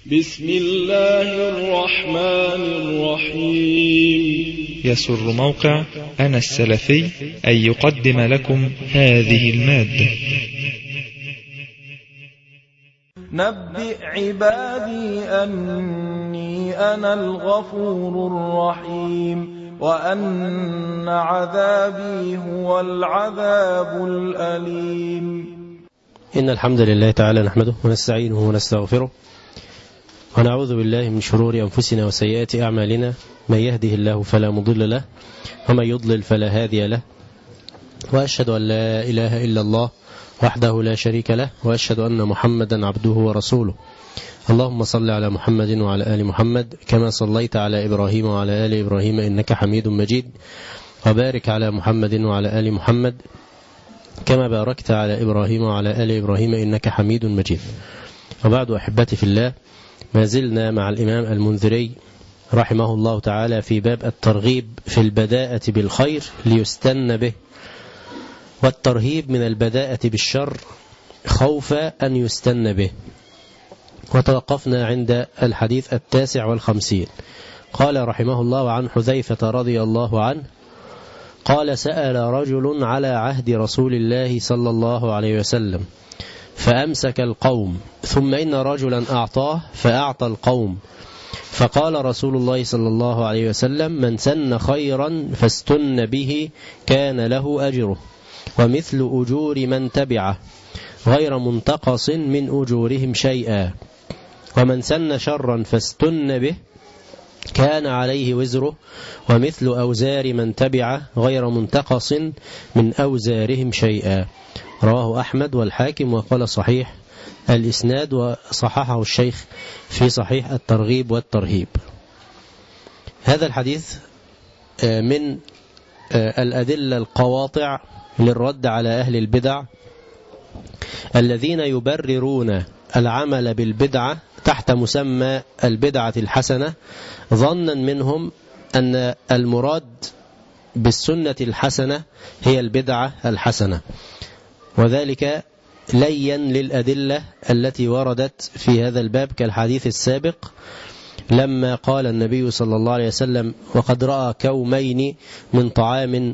بسم الله الرحمن الرحيم. يسر موقع أنا السلفي أن يقدم لكم هذه المادة. نبئ عبادي أني أنا الغفور الرحيم وأن عذابي هو العذاب الأليم. إن الحمد لله تعالى نحمده ونستعينه ونستغفره ونعوذ بالله من شرور أنفسنا وسيئات أعمالنا، من يهده الله فلا مضل له ومن يضلل فلا هادي له، وأشهد أن لا إله إلا الله وحده لا شريك له، وأشهد أن محمدا عبده ورسوله. اللهم صل على محمد وعلى آل محمد كما صليت على إبراهيم وعلى آل إبراهيم إنك حميد مجيد، وبارك على محمد وعلى آل محمد كما باركت على إبراهيم وعلى آل إبراهيم إنك حميد مجيد. وبعد أحبتي في الله، ما زلنا مع الإمام المنذري رحمه الله تعالى في باب الترغيب في البداءة بالخير ليستن به، والترهيب من البداءة بالشر خوف أن يستن به. وتوقفنا عند الحديث 59. قال رحمه الله: عن حذيفة رضي الله عنه قال: سأل رجل على عهد رسول الله صلى الله عليه وسلم فأمسك القوم، ثم إن رجلا أعطاه فأعطى القوم، فقال رسول الله صلى الله عليه وسلم: من سن خيرا فاستن به كان له أجره ومثل أجور من تبعه غير منتقص من أجورهم شيئا، ومن سن شرا فاستن به كان عليه وزره ومثل أوزار من تبعه غير منتقص من أوزارهم شيئا. رواه أحمد والحاكم وقال صحيح الإسناد، وصححه الشيخ في صحيح الترغيب والترهيب. هذا الحديث من الأدلة القواطع للرد على أهل البدع الذين يبررون العمل بالبدعة تحت مسمى البدعة الحسنة، ظنا منهم أن المراد بالسنة الحسنة هي البدعة الحسنة، وذلك لين للأدلة التي وردت في هذا الباب كالحديث السابق لما قال النبي صلى الله عليه وسلم: وقد رأى كومين من طعام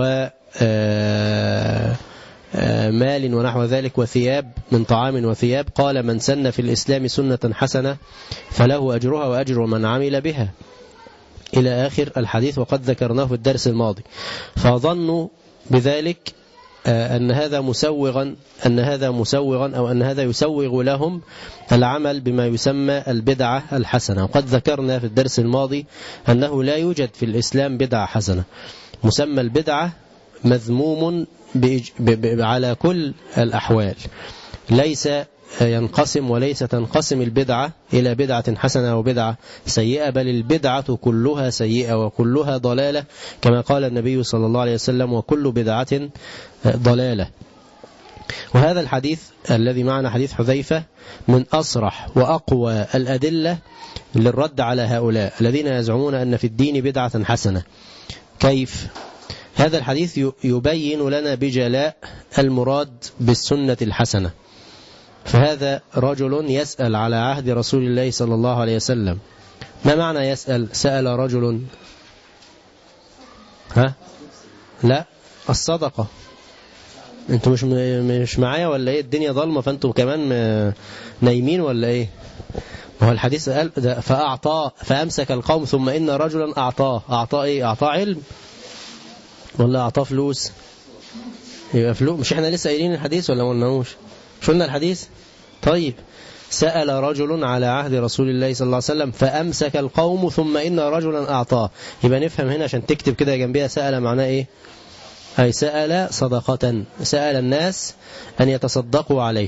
مال ونحو ذلك وثياب، من طعام وثياب، قال: من سن في الإسلام سنة حسنة فله أجرها وأجر من عمل بها، إلى آخر الحديث، وقد ذكرناه في الدرس الماضي. فظنوا بذلك أن هذا مسوغا أو أن هذا يسوغ لهم العمل بما يسمى البدعة الحسنة. وقد ذكرنا في الدرس الماضي أنه لا يوجد في الإسلام بدعة حسنة. مسمى البدعة مذموم على كل الأحوال، ليس ينقسم وليس تنقسم البدعة إلى بدعة حسنة وبدعة سيئة، بل البدعة كلها سيئة وكلها ضلالة، كما قال النبي صلى الله عليه وسلم: وكل بدعة ضلالة. وهذا الحديث الذي معنا حديث حذيفة من أصرح وأقوى الأدلة للرد على هؤلاء الذين يزعمون أن في الدين بدعة حسنة. كيف؟ هذا الحديث يبين لنا بجلاء المراد بالسنة الحسنة. فهذا رجل يسأل على عهد رسول الله صلى الله عليه وسلم. ما معنى يسأل؟ سأل رجل، لا، الصدقة. انتوا مش معايا ولا ايه؟ الدنيا ظلمة فانتوا كمان نايمين ولا ايه؟ وهو الحديث قال فأعطاه فأمسك القوم، ثم إن رجلا أعطاه ايه؟ أعطاه علم ولا أعطاه فلوس؟ يبقى فلوس. مش احنا لسه قايلين الحديث ولا ما قلناهوش؟ مش قلنا الحديث؟ طيب، سأل رجل على عهد رسول الله صلى الله عليه وسلم فأمسك القوم ثم إن رجلا أعطاه. يبقى نفهم هنا عشان تكتب كده جنبها سأل معناه ايه؟ أي سأل صدقة، سأل الناس أن يتصدقوا عليه.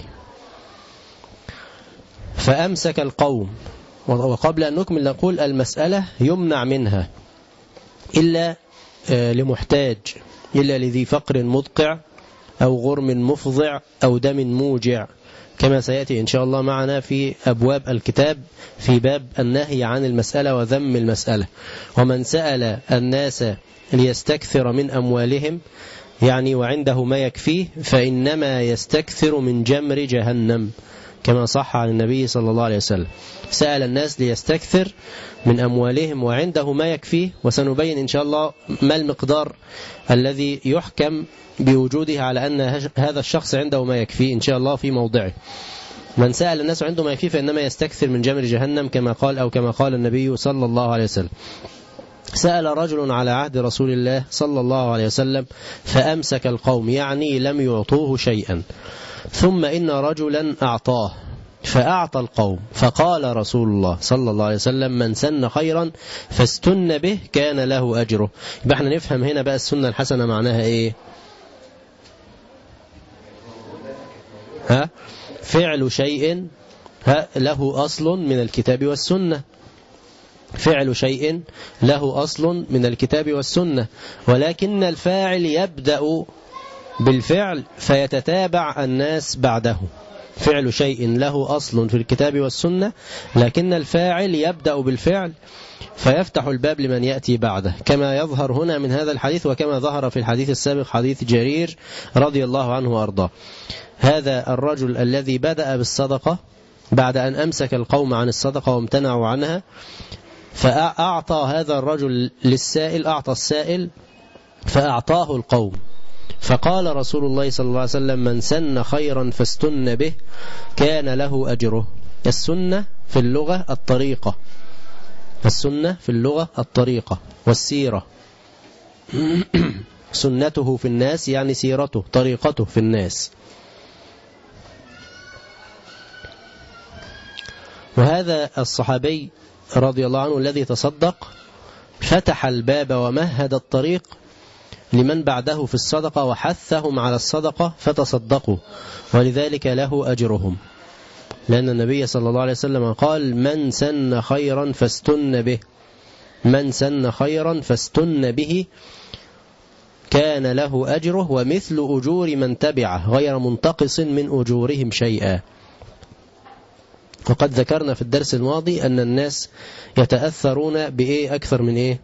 فأمسك القوم. وقبل أن نكمل نقول المسألة يمنع منها إلا لمحتاج، إلا لذي فقر مدقع أو غرم مفضع أو دم موجع، كما سيأتي إن شاء الله معنا في أبواب الكتاب في باب النهي عن المسألة وذم المسألة. ومن سأل الناس ليستكثر من أموالهم يعني وعنده ما يكفيه فإنما يستكثر من جمر جهنم، كما صح عن النبي صلى الله عليه وسلم. سأل الناس ليستكثر من أموالهم وعنده ما يكفيه، وسنبين إن شاء الله ما المقدار الذي يحكم بوجوده على أن هذا الشخص عنده ما يكفيه إن شاء الله في موضعه. من سأل الناس عنده ما يكفيه فإنما يستكثر من جمر جهنم كما قال أو كما قال النبي صلى الله عليه وسلم. سأل رجل على عهد رسول الله صلى الله عليه وسلم فأمسك القوم، يعني لم يعطوه شيئا، ثم إن رجلا أعطاه فأعطى القوم، فقال رسول الله صلى الله عليه وسلم من سن خيرا فاستن به كان له أجره. يبقى احنا نفهم هنا بقى السنة الحسنة معناها ايه؟ فعل شيء له أصل من الكتاب والسنة، فعل شيء له أصل من الكتاب والسنة، ولكن الفاعل يبدأ بالفعل فيتتابع الناس بعده. فعل شيء له أصل في الكتاب والسنة، لكن الفاعل يبدأ بالفعل فيفتح الباب لمن يأتي بعده، كما يظهر هنا من هذا الحديث وكما ظهر في الحديث السابق حديث جرير رضي الله عنه وأرضاه. هذا الرجل الذي بدأ بالصدقة بعد أن أمسك القوم عن الصدقة وامتنعوا عنها، فأعطى هذا الرجل للسائل، أعطى السائل فأعطاه القوم، فقال رسول الله صلى الله عليه وسلم من سن خيرا فاستن به كان له أجره. السنة في اللغة الطريقة، السنة في اللغة الطريقة والسيرة. سنته في الناس يعني سيرته طريقته في الناس. وهذا الصحابي رضي الله عنه الذي تصدق فتح الباب ومهد الطريق لمن بعده في الصدقة وحثهم على الصدقة فتصدقوا، ولذلك له أجرهم، لأن النبي صلى الله عليه وسلم قال من سن خيرا فاستن به، من سن خيرا فاستن به كان له أجره ومثل أجور من تبعه غير منتقص من أجورهم شيئا. وقد ذكرنا في الدرس الماضي أن الناس يتأثرون بإيه أكثر من إيه؟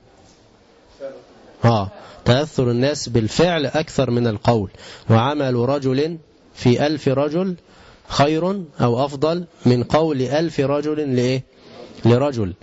تأثر الناس بالفعل أكثر من القول، وعمل رجل في 1000 رجل خير أو أفضل من قول 1000 رجل لإيه؟ لرجل.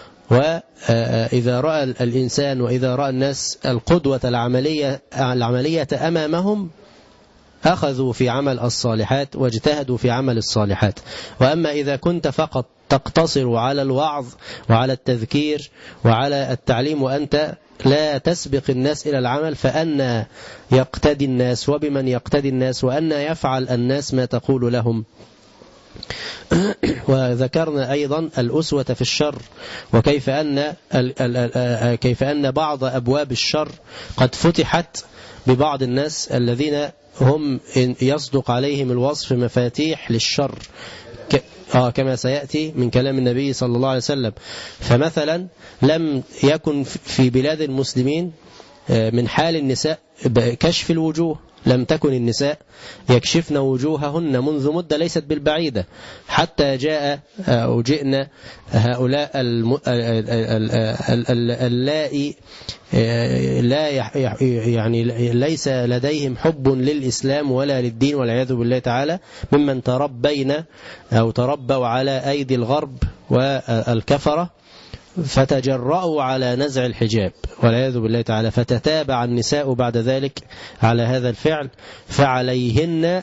وإذا رأى الإنسان وإذا رأى الناس القدوة العملية أمامهم أخذوا في عمل الصالحات واجتهدوا في عمل الصالحات. وأما إذا كنت فقط تقتصر على الوعظ وعلى التذكير وعلى التعليم وأنت لا تسبق الناس إلى العمل، فأن يقتدي الناس وبمن يقتدي الناس وأن يفعل الناس ما تقول لهم. وذكرنا أيضا الأسوة في الشر، وكيف أن بعض أبواب الشر قد فتحت ببعض الناس الذين هم يصدق عليهم الوصف مفاتيح للشر كما سيأتي من كلام النبي صلى الله عليه وسلم. فمثلا لم يكن في بلاد المسلمين من حال النساء كشف الوجوه، لم تكن النساء يكشفن وجوههن منذ مدة ليست بالبعيدة، حتى جئنا هؤلاء اللائي لا يعني ليس لديهم حب للإسلام ولا للدين والعياذ بالله تعالى، ممن تربينا أو تربوا على أيدي الغرب والكفرة، فتجرأوا على نزع الحجاب والعياذ بالله تعالى، فتتابع النساء بعد ذلك على هذا الفعل، فعليهن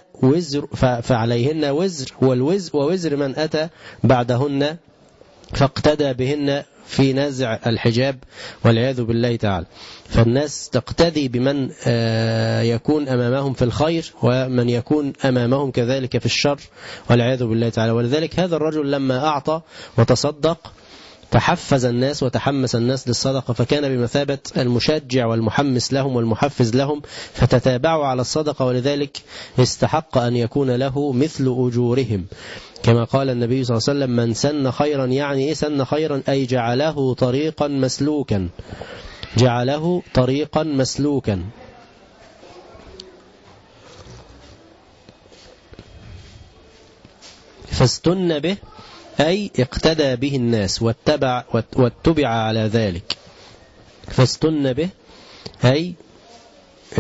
وزر ووزر من أتى بعدهن فاقتدى بهن في نزع الحجاب والعياذ بالله تعالى. فالناس تقتدي بمن يكون أمامهم في الخير ومن يكون أمامهم كذلك في الشر والعياذ بالله تعالى. ولذلك هذا الرجل لما أعطى وتصدق تحفز الناس وتحمس الناس للصدقة، فكان بمثابة المشجع والمحمس لهم والمحفز لهم، فتتابعوا على الصدقة، ولذلك استحق أن يكون له مثل أجورهم، كما قال النبي صلى الله عليه وسلم من سن خيرا، يعني إيه سن خيرا؟ أي جعله طريقا مسلوكا، جعله طريقا مسلوكا. فاستن به أي اقتدى به الناس واتبع على ذلك. فاستن به أي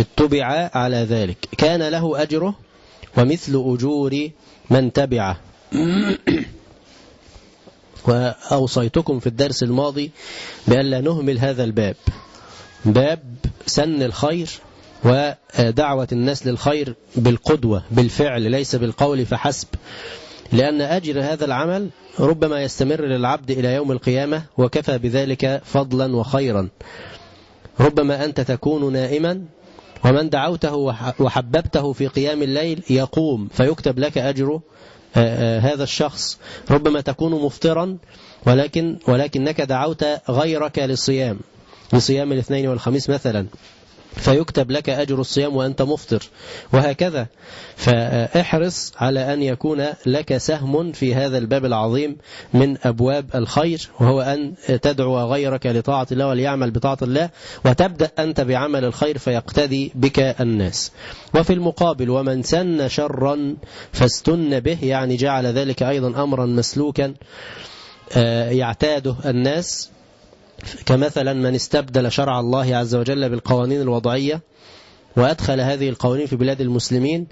اتبع على ذلك، كان له أجره ومثل أجور من تبعه وأوصيتكم في الدرس الماضي بألا نهمل هذا الباب، باب سن الخير ودعوة الناس للخير بالقدوة بالفعل ليس بالقول فحسب، لأن أجر هذا العمل ربما يستمر للعبد إلى يوم القيامة وكفى بذلك فضلا وخيرا. ربما أنت تكون نائما ومن دعوته وحببته في قيام الليل يقوم فيكتب لك أجر هذا الشخص. ربما تكون مفطرا ولكنك دعوت غيرك لصيام الاثنين والخميس مثلا، فيكتب لك أجر الصيام وأنت مفطر، وهكذا. فاحرص على أن يكون لك سهم في هذا الباب العظيم من أبواب الخير، وهو أن تدعو غيرك لطاعة الله وليعمل بطاعة الله، وتبدأ أنت بعمل الخير فيقتدي بك الناس. وفي المقابل ومن سن شرا فاستن به، يعني جعل ذلك أيضا أمرا مسلوكا يعتاده الناس، كمثلا من استبدل شرع الله عز وجل بالقوانين الوضعية وأدخل هذه القوانين في بلاد المسلمين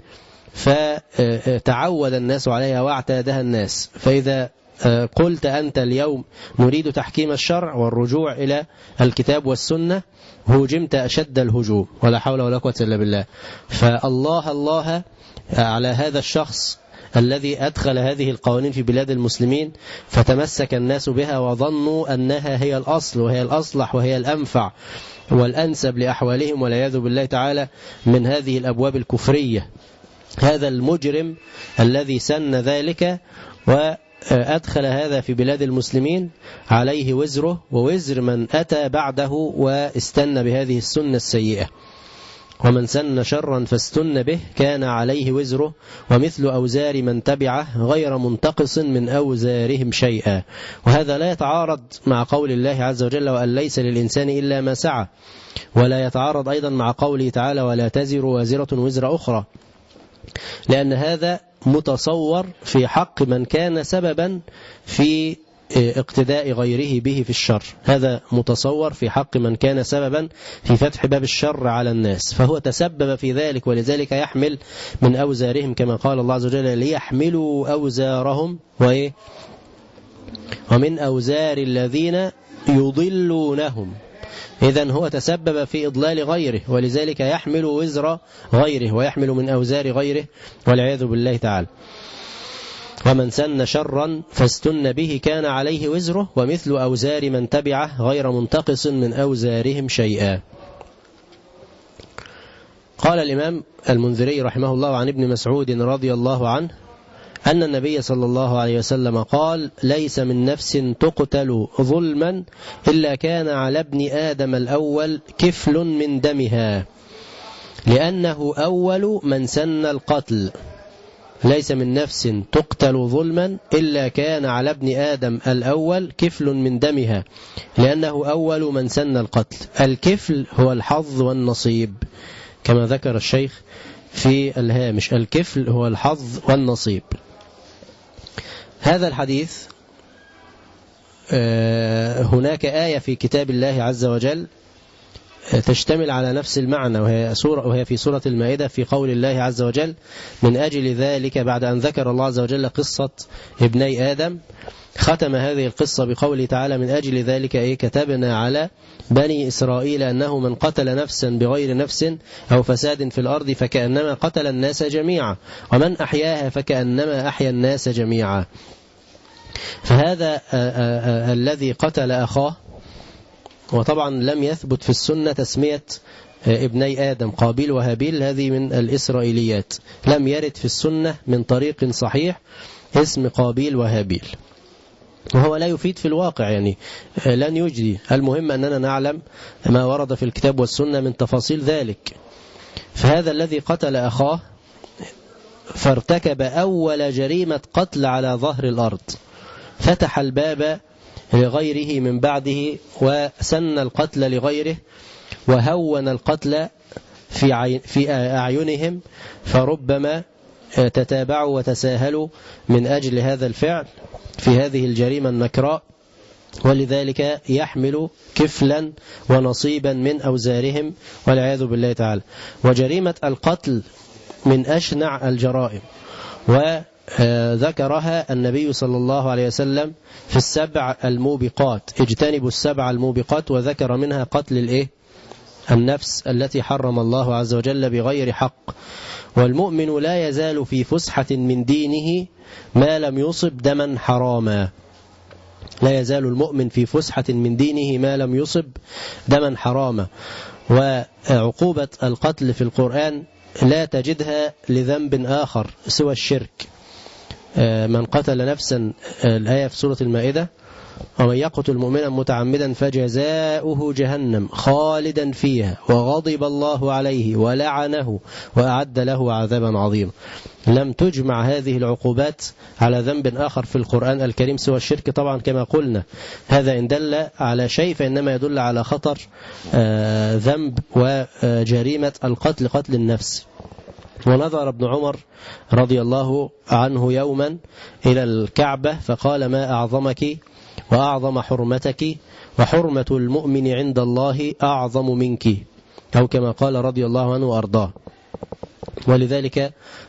فتعود الناس عليها واعتادها الناس. فإذا قلت أنت اليوم نريد تحكيم الشرع والرجوع إلى الكتاب والسنة هجمت أشد الهجوم، ولا حول ولا قوة إلا بالله. فالله على هذا الشخص الذي أدخل هذه القوانين في بلاد المسلمين فتمسك الناس بها وظنوا أنها هي الأصل وهي الأصلح وهي الأنفع والأنسب لأحوالهم، والعياذ بالله تعالى من هذه الأبواب الكفرية. هذا المجرم الذي سن ذلك وأدخل هذا في بلاد المسلمين عليه وزره ووزر من أتى بعده واستنى بهذه السنة السيئة. ومن سن شرا فاستن به كان عليه وزره ومثل أوزار من تبعه غير منتقص من أوزارهم شيئا. وهذا لا يتعارض مع قول الله عز وجل وأن ليس للإنسان إلا ما سعى، ولا يتعارض أيضا مع قوله تعالى ولا تزر وازرة وزر أخرى، لأن هذا متصور في حق من كان سببا في اقتداء غيره به في الشر. هذا متصور في حق من كان سببا في فتح باب الشر على الناس، فهو تسبب في ذلك ولذلك يحمل من أوزارهم، كما قال الله عز وجل ليحملوا أوزارهم ومن أوزار الذين يضلونهم. إذن هو تسبب في إضلال غيره ولذلك يحمل وزر غيره ويحمل من أوزار غيره والعياذ بالله تعالى. ومن سن شرا فاستن به كان عليه وزره ومثل أوزار من تبعه غير منتقص من أوزارهم شيئا. قال الإمام المنذري رحمه الله عن ابن مسعود رضي الله عنه أن النبي صلى الله عليه وسلم قال ليس من نفس تقتل ظلما إلا كان على ابن آدم الأول كفل من دمها لأنه أول من سن القتل. ليس من نفس تقتل ظلما إلا كان على ابن آدم الأول كفل من دمها لأنه أول من سن القتل. الكفل هو الحظ والنصيب كما ذكر الشيخ في الهامش، الكفل هو الحظ والنصيب. هذا الحديث هناك آية في كتاب الله عز وجل تشتمل على نفس المعنى وهي في سورة المائدة في قول الله عز وجل من أجل ذلك، بعد أن ذكر الله عز وجل قصة ابني آدم ختم هذه القصة بقوله تعالى من أجل ذلك كتبنا على بني إسرائيل أنه من قتل نفسا بغير نفس أو فساد في الأرض فكأنما قتل الناس جميعا ومن أحياها فكأنما أحيا الناس جميعا. فهذا الذي قتل أخاه، وطبعا لم يثبت في السنة تسمية ابني آدم قابيل وهابيل، هذه من الإسرائيليات، لم يرد في السنة من طريق صحيح اسم قابيل وهابيل، وهو لا يفيد في الواقع، يعني لن يجدي. المهم أننا نعلم ما ورد في الكتاب والسنة من تفاصيل ذلك. فهذا الذي قتل أخاه فارتكب أول جريمة قتل على ظهر الأرض، فتح الباب لغيره من بعده وسن القتل لغيره وهون القتل في أعينهم، فربما تتابعوا وتساهلوا من أجل هذا الفعل في هذه الجريمة النكراء، ولذلك يحمل كفلا ونصيبا من أوزارهم والعياذ بالله تعالى. وجريمة القتل من أشنع الجرائم، ذكرها النبي صلى الله عليه وسلم في السبع الموبقات، اجتنبوا السبع الموبقات، وذكر منها قتل النفس التي حرم الله عز وجل بغير حق. والمؤمن لا يزال في فسحة من دينه ما لم يصب دما حراما. لا يزال المؤمن في فسحة من دينه ما لم يصب دما حراما. وعقوبة القتل في القرآن لا تجدها لذنب آخر سوى الشرك. من قتل نفسا، الآية في سورة المائدة: ومن يقتل مؤمنا متعمدا فجزاؤه جهنم خالدا فيها وغضب الله عليه ولعنه وأعد له عذابا عظيما. لم تجمع هذه العقوبات على ذنب آخر في القرآن الكريم سوى الشرك. طبعا كما قلنا هذا إن دل على شيء فإنما يدل على خطر ذنب وجريمة القتل، قتل النفس. ونظر ابن عمر رضي الله عنه يوما إلى الكعبة فقال: ما أعظمك وأعظم حرمتك، وحرمة المؤمن عند الله أعظم منك، أو كما قال رضي الله عنه وأرضاه. ولذلك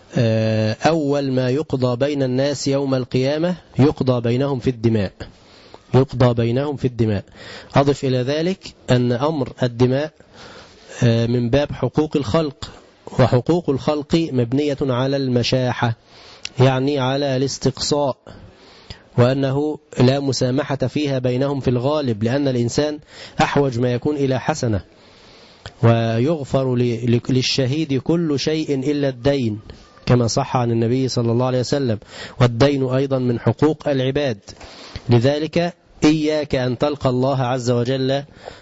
أول ما يقضى بين الناس يوم القيامة يقضى بينهم في الدماء، يقضى بينهم في الدماء. أضف إلى ذلك أن أمر الدماء من باب حقوق الخلق، وحقوق الخلق مبنية على المشاحة، يعني على الاستقصاء، وأنه لا مسامحة فيها بينهم في الغالب، لأن الإنسان أحوج ما يكون إلى حسنة. ويغفر للشهيد كل شيء إلا الدين كما صح عن النبي صلى الله عليه وسلم، والدين أيضا من حقوق العباد. لذلك إياك أن تلقى الله عز وجل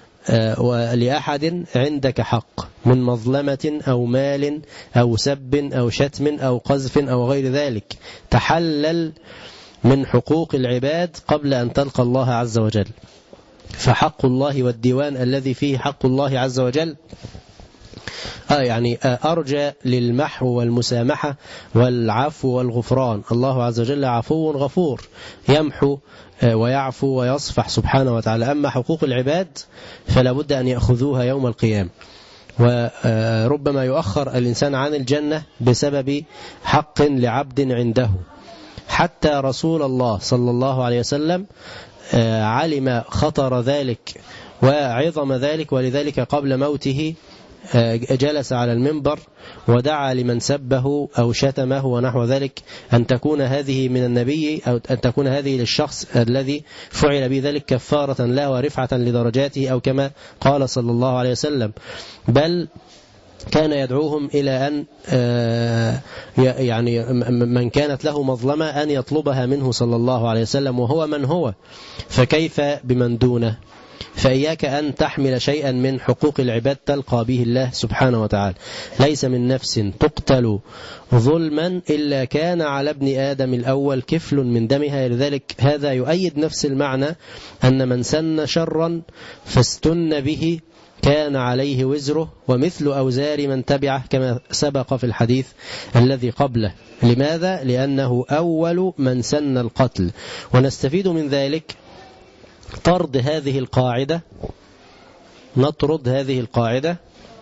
ولأحد عندك حق من مظلمة أو مال أو سب أو شتم أو قذف أو غير ذلك. تحلل من حقوق العباد قبل أن تلقى الله عز وجل. فحق الله والديوان الذي فيه حق الله عز وجل يعني أرجى للمحو والمسامحة والعفو والغفران. الله عز وجل عفو غفور، يمحو ويعفو ويصفح سبحانه وتعالى. أما حقوق العباد فلا بد أن يأخذوها يوم القيامة، وربما يؤخر الإنسان عن الجنة بسبب حق لعبد عنده. حتى رسول الله صلى الله عليه وسلم علم خطر ذلك وعظم ذلك، ولذلك قبل موته جلس على المنبر ودعا لمن سبه أو شتمه ونحو ذلك أن تكون هذه من النبي، أو أن تكون هذه للشخص الذي فعل بذلك كفارة له ورفعة لدرجاته، أو كما قال صلى الله عليه وسلم. بل كان يدعوهم إلى أن يعني من كانت له مظلمة أن يطلبها منه صلى الله عليه وسلم، وهو من هو، فكيف بمن دونه؟ فإياك أن تحمل شيئا من حقوق العباد تلقى به الله سبحانه وتعالى. ليس من نفس تقتل ظلما إلا كان على ابن آدم الأول كفل من دمها. لذلك هذا يؤيد نفس المعنى أن من سن شرا فاستن به كان عليه وزره ومثل أوزار من تبعه، كما سبق في الحديث الذي قبله. لماذا؟ لأنه أول من سن القتل. ونستفيد من ذلك طرد هذه القاعدة، نطرد هذه القاعدة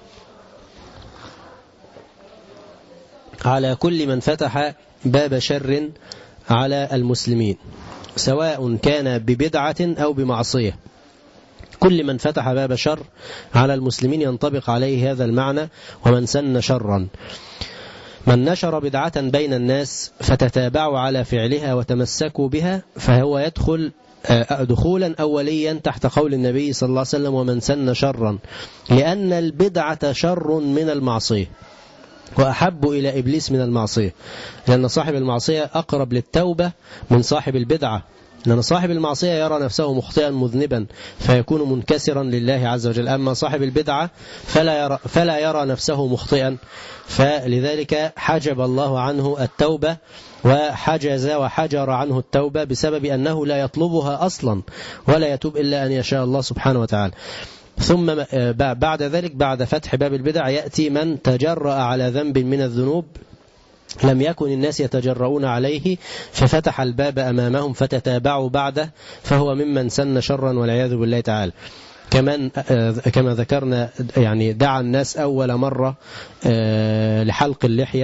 على كل من فتح باب شر على المسلمين، سواء كان ببدعة أو بمعصية. كل من فتح باب شر على المسلمين ينطبق عليه هذا المعنى. ومن سن شرا، من نشر بدعة بين الناس فتتابعوا على فعلها وتمسكوا بها فهو يدخل دخولا أوليا تحت قول النبي صلى الله عليه وسلم: ومن سن شرا، لأن البدعة شر من المعصية وأحب إلى إبليس من المعصية، لأن صاحب المعصية أقرب للتوبة من صاحب البدعة، لأن صاحب المعصية يرى نفسه مخطئا مذنبا فيكون منكسرا لله عز وجل. أما صاحب البدعة فلا يرى نفسه مخطئا، فلذلك حجب الله عنه التوبة وحجز وحجر عنه التوبة بسبب أنه لا يطلبها أصلا ولا يتوب إلا أن يشاء الله سبحانه وتعالى. ثم بعد ذلك بعد فتح باب البدع يأتي من تجرأ على ذنب من الذنوب لم يكن الناس يتجرؤون عليه ففتح الباب أمامهم فتتابعوا بعده، فهو ممن سن شرا والعياذ بالله تعالى. كما ذكرنا يعني دعا الناس أول مرة لحلق اللحية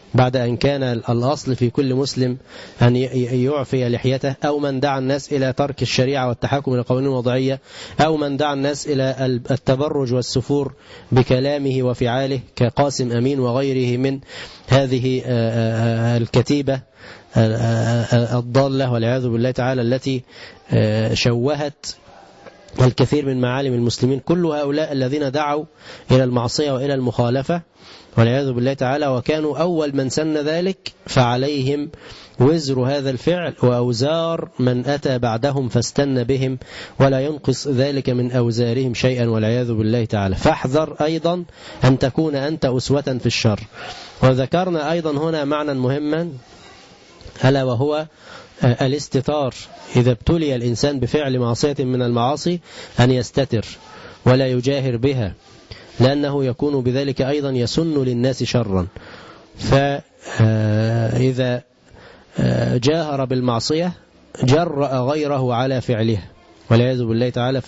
بعد أن كان الأصل في كل مسلم أن يعفي لحيته، أو من دعا الناس إلى ترك الشريعة والتحكم إلى القوانين الوضعية، أو من دعا الناس إلى التبرج والسفور بكلامه وفعاله كقاسم أمين وغيره من هذه الكتيبة الضالة والعياذ بالله تعالى التي شوهت الكثير من معالم المسلمين. كل هؤلاء الذين دعوا إلى المعصية وإلى المخالفة والعياذ بالله تعالى وكانوا أول من سن ذلك، فعليهم وزر هذا الفعل وأوزار من أتى بعدهم فاستنى بهم، ولا ينقص ذلك من أوزارهم شيئا والعياذ بالله تعالى. فاحذر أيضا أن تكون أنت أسوة في الشر. وذكرنا أيضا هنا معنى مهما، ألا وهو الاستتار. إذا ابتلي الإنسان بفعل معصية من المعاصي أن يستتر ولا يجاهر بها، لأنه يكون بذلك أيضا يسن للناس شرا. فإذا جاهر بالمعصية جرأ غيره على فعلها والعياذ بالله تعالى،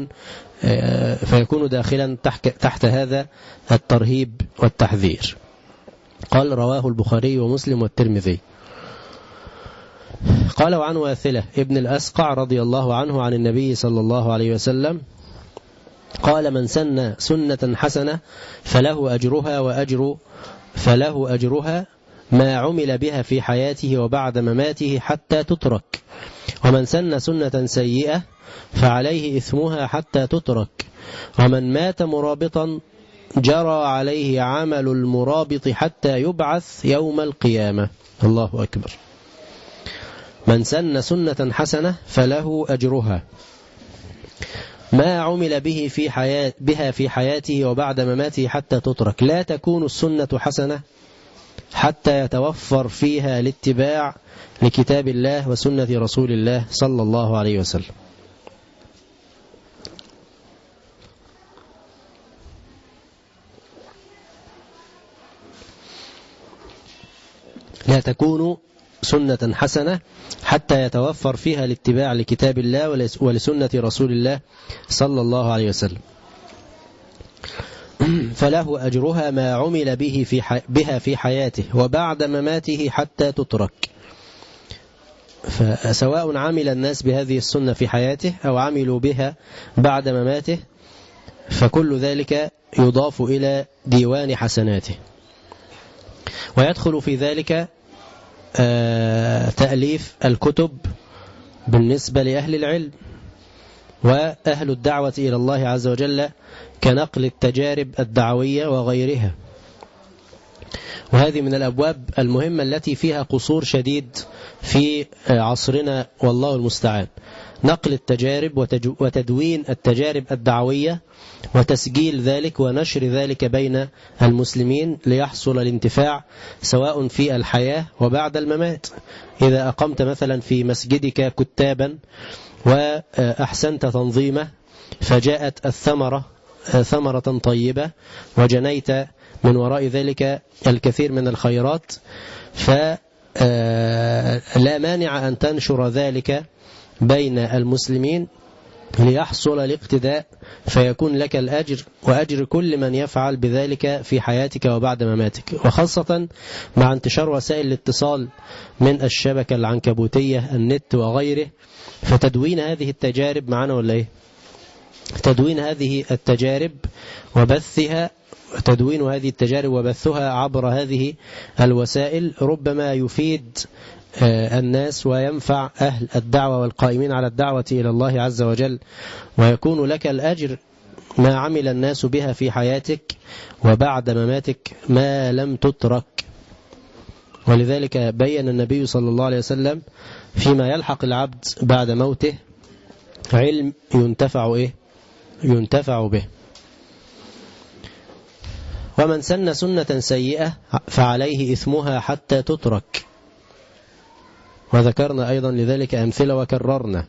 فيكون داخلا تحت هذا الترهيب والتحذير. قال رواه البخاري ومسلم والترمذي. قال وعن واثلة ابن الأسقع رضي الله عنه عن النبي صلى الله عليه وسلم قال من سن سنة حسنة فله أجرها ما عمل بها في حياته وبعد مماته حتى تترك، ومن سن سنة سيئة فعليه إثمها حتى تترك، ومن مات مرابطا جرى عليه عمل المرابط حتى يبعث يوم القيامة. الله أكبر. من سن سنة حسنة فله أجرها ما عمل بها في حياته وبعد مماته حتى تترك. لا تكون السنة حسنة حتى يتوفر فيها الاتباع لكتاب الله وسنة رسول الله صلى الله عليه وسلم. لا تكون سنة حسنة حتى يتوفر فيها الاتباع لكتاب الله ولسنة رسول الله صلى الله عليه وسلم. فله أجرها ما عمل بها في حياته وبعد مماته حتى تترك. فسواء عمل الناس بهذه السنة في حياته أو عملوا بها بعد مماته فكل ذلك يضاف إلى ديوان حسناته. ويدخل في ذلك تأليف الكتب بالنسبة لأهل العلم وأهل الدعوة إلى الله عز وجل كنقل التجارب الدعوية وغيرها. وهذه من الأبواب المهمة التي فيها قصور شديد في عصرنا والله المستعان. نقل التجارب وتدوين التجارب الدعوية وتسجيل ذلك ونشر ذلك بين المسلمين ليحصل الانتفاع سواء في الحياة وبعد الممات. إذا أقمت مثلا في مسجدك كتابا وأحسنت تنظيمه فجاءت ثمرة طيبة وجنيت من وراء ذلك الكثير من الخيرات، فلا مانع أن تنشر ذلك بين المسلمين ليحصل الاقتداء، فيكون لك الأجر وأجر كل من يفعل بذلك في حياتك وبعد مماتك. وخاصة مع انتشار وسائل الاتصال من الشبكة العنكبوتية النت وغيره، فتدوين هذه التجارب معنا ولا إيه؟ تدوين هذه التجارب وبثها، تدوين هذه التجارب وبثها عبر هذه الوسائل ربما يفيد الناس وينفع أهل الدعوة والقائمين على الدعوة إلى الله عز وجل، ويكون لك الأجر ما عمل الناس بها في حياتك وبعد مماتك ما لم تترك. ولذلك بيّن النبي صلى الله عليه وسلم فيما يلحق العبد بعد موته علم ينتفع به. ومن سن سنة سيئة فعليه إثمها حتى تترك. وذكرنا أيضا لذلك أمثلة وكررنا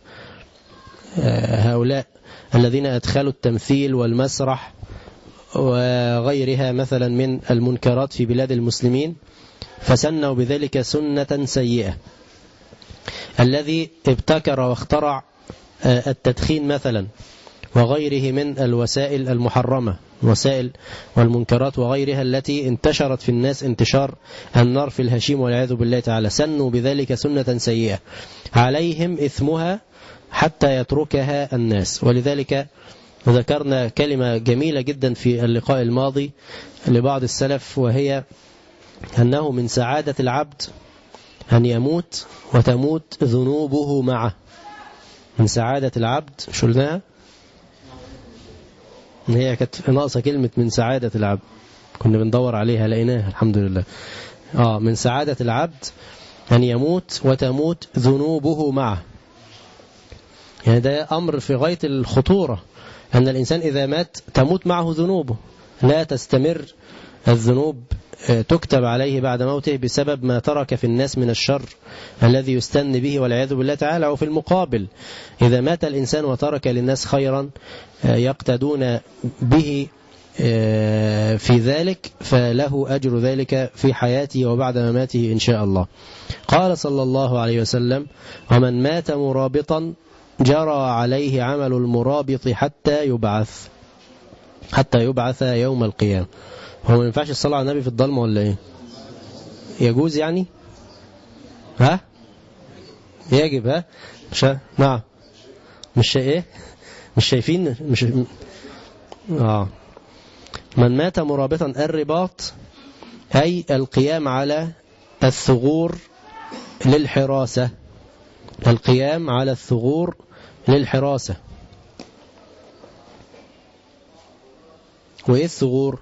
هؤلاء الذين أدخلوا التمثيل والمسرح وغيرها مثلا من المنكرات في بلاد المسلمين فسنوا بذلك سنة سيئة. الذي ابتكر واخترع التدخين مثلا وغيره من الوسائل المحرمة الوسائل والمنكرات وغيرها التي انتشرت في الناس انتشار النار في الهشيم والعياذ بالله تعالى، سنوا بذلك سنة سيئة عليهم إثمها حتى يتركها الناس. ولذلك ذكرنا كلمة جميلة جدا في اللقاء الماضي لبعض السلف، وهي أنه من سعادة العبد أن يموت وتموت ذنوبه معه. من سعادة العبد، شو قلناها؟ هي كانت ناقصة كلمة من سعادة العبد، كنا بندور عليها لقيناها الحمد لله. من سعادة العبد أن يموت وتموت ذنوبه معه. يعني ده أمر في غاية الخطورة، أن الإنسان إذا مات تموت معه ذنوبه، لا تستمر الذنوب تكتب عليه بعد موته بسبب ما ترك في الناس من الشر الذي يستن به والعياذ بالله تعالى. وفي المقابل إذا مات الإنسان وترك للناس خيرا يقتدون به في ذلك فله أجر ذلك في حياته وبعد مماته إن شاء الله. قال صلى الله عليه وسلم: ومن مات مرابطا جرى عليه عمل المرابط حتى يبعث يوم القيامة. هو ما ينفعش الصلاة على النبي في الضلمة ولا ايه؟ يجوز يعني؟ يجب نعم. مش ايه؟ مش شايفين؟ من مات مرابطا، الرباط أي القيام على الثغور للحراسة. القيام على الثغور للحراسة. وإيه الثغور؟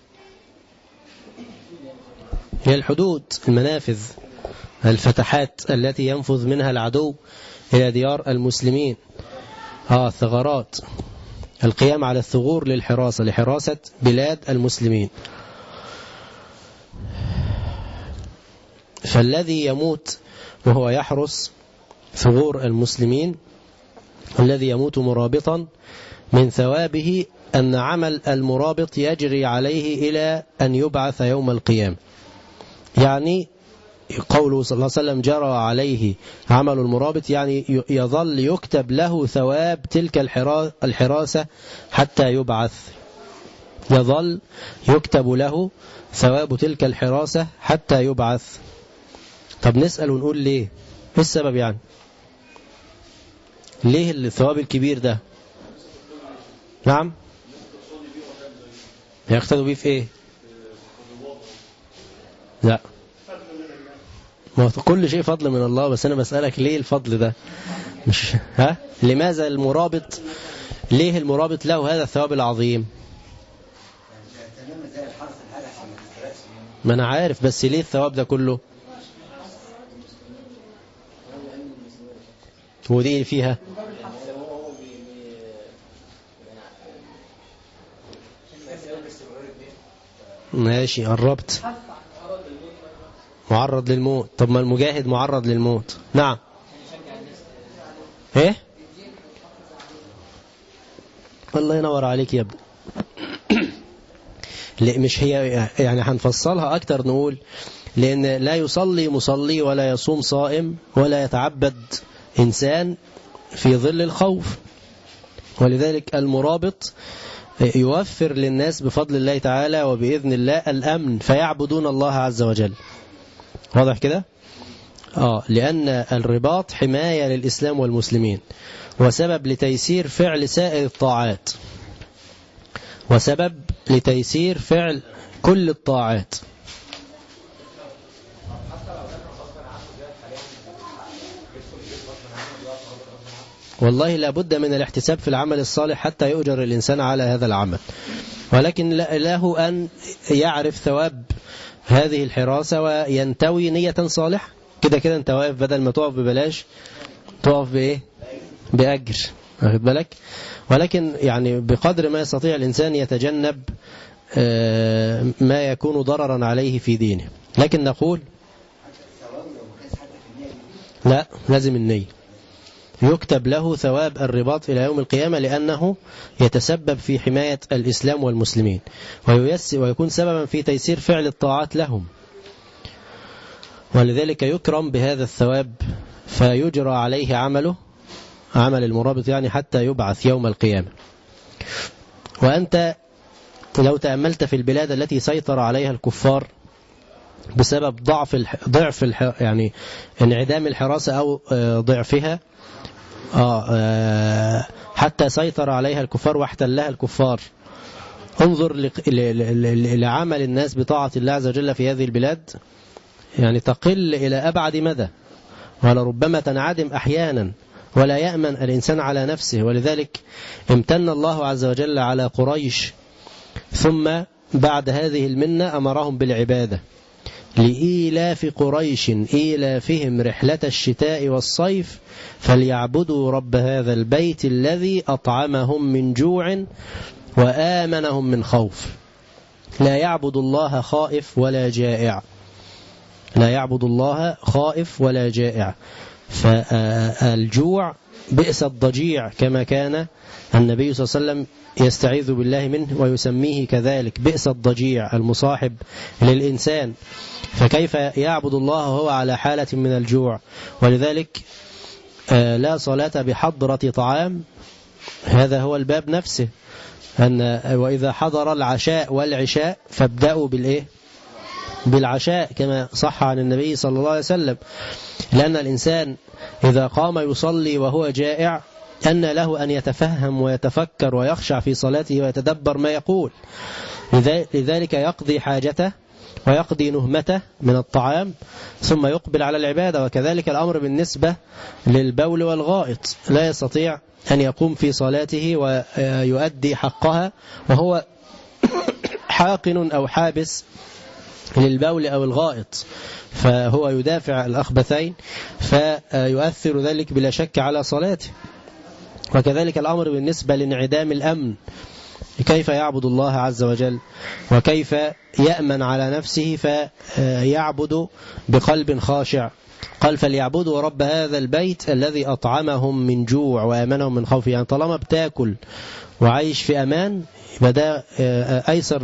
هي الحدود، المنافذ، الفتحات التي ينفذ منها العدو إلى ديار المسلمين. الثغرات، القيام على الثغور للحراسة، لحراسة بلاد المسلمين. فالذي يموت وهو يحرس ثغور المسلمين، الذي يموت مرابطا، من ثوابه أن عمل المرابط يجري عليه إلى أن يبعث يوم القيامة. يعني قوله صلى الله عليه وسلم جرى عليه عمل المرابط، يعني يظل يكتب له ثواب تلك الحراسة حتى يبعث. يظل يكتب له ثواب تلك الحراسة حتى يبعث. طب نسأل ونقول ليه؟ ايه السبب يعني؟ ليه الثواب الكبير ده؟ نعم، يقتدوا بيه في ايه؟ لا، ما كل شيء فضل من الله، بس انا بسألك ليه الفضل ده؟ مش لماذا المرابط؟ ليه المرابط له هذا الثواب العظيم؟ ما انا عارف، بس ليه الثواب ده كله؟ ودي فيها ماشي، قربت. معرض للموت. طب ما المجاهد معرض للموت. نعم. ايه؟ الله ينور عليك يا ابني. مش هي يعني هنفصلها اكتر، نقول لان لا يصلي مصلي ولا يصوم صائم ولا يتعبد انسان في ظل الخوف. ولذلك المرابط يوفر للناس بفضل الله تعالى وبإذن الله الأمن، فيعبدون الله عز وجل. واضح كده؟ لأن الرباط حماية للإسلام والمسلمين، وسبب لتيسير فعل سائر الطاعات، وسبب لتيسير فعل كل الطاعات. والله لابد من الاحتساب في العمل الصالح حتى يؤجر الإنسان على هذا العمل، ولكن له أن يعرف ثواب هذه الحراسة وينتوي نية صالحة. كده كده انت واقف، بدل ما تقف ببلاش تقف بإيه؟ بأجر. واخد بالك؟ ولكن يعني بقدر ما يستطيع الإنسان يتجنب ما يكون ضررا عليه في دينه. لكن نقول لا، لازم النية. يكتب له ثواب الرباط إلى يوم القيامة، لأنه يتسبب في حماية الإسلام والمسلمين، ويكون سببا في تيسير فعل الطاعات لهم، ولذلك يكرم بهذا الثواب فيجرى عليه عمله، عمل المرابط يعني، حتى يبعث يوم القيامة. وأنت لو تأملت في البلاد التي سيطر عليها الكفار بسبب ضعف يعني انعدام الحراسة أو ضعفها، حتى سيطر عليها الكفار واحتلها الكفار. انظر لعمل الناس بطاعة الله عز وجل في هذه البلاد، يعني تقل إلى أبعد مدى، ولربما تنعدم أحيانا، ولا يأمن الإنسان على نفسه. ولذلك امتن الله عز وجل على قريش، ثم بعد هذه المنة أمرهم بالعبادة. لإيلاف قريش إيلافهم رحلة الشتاء والصيف فليعبدوا رب هذا البيت الذي أطعمهم من جوع وآمنهم من خوف. لا يعبد الله خائف ولا جائع، لا يعبد الله خائف ولا جائع. فالجوع بئس الضجيع، كما كان النبي صلى الله عليه وسلم يستعيذ بالله منه ويسميه كذلك، بئس الضجيع المصاحب للإنسان. فكيف يعبد الله وهو على حالة من الجوع؟ ولذلك لا صلاة بحضرة طعام، هذا هو الباب نفسه، أن وإذا حضر العشاء والعشاء فابدأوا بالعشاء، كما صح عن النبي صلى الله عليه وسلم. لأن الإنسان إذا قام يصلي وهو جائع أن له أن يتفهم ويتفكر ويخشع في صلاته ويتدبر ما يقول. لذلك يقضي حاجته ويقضي نهمته من الطعام ثم يقبل على العبادة. وكذلك الأمر بالنسبة للبول والغائط، لا يستطيع أن يقوم في صلاته ويؤدي حقها وهو حاقن أو حابس للبول أو الغائط، فهو يدافع الأخبثين، فيؤثر ذلك بلا شك على صلاته. وكذلك الأمر بالنسبة لانعدام الأمن، كيف يعبد الله عز وجل وكيف يأمن على نفسه فيعبد بقلب خاشع. قال فليعبدوا رب هذا البيت الذي أطعمهم من جوع وآمنهم من خوف. يعني طالما بتاكل وعايش في أمان يبقى ده أيسر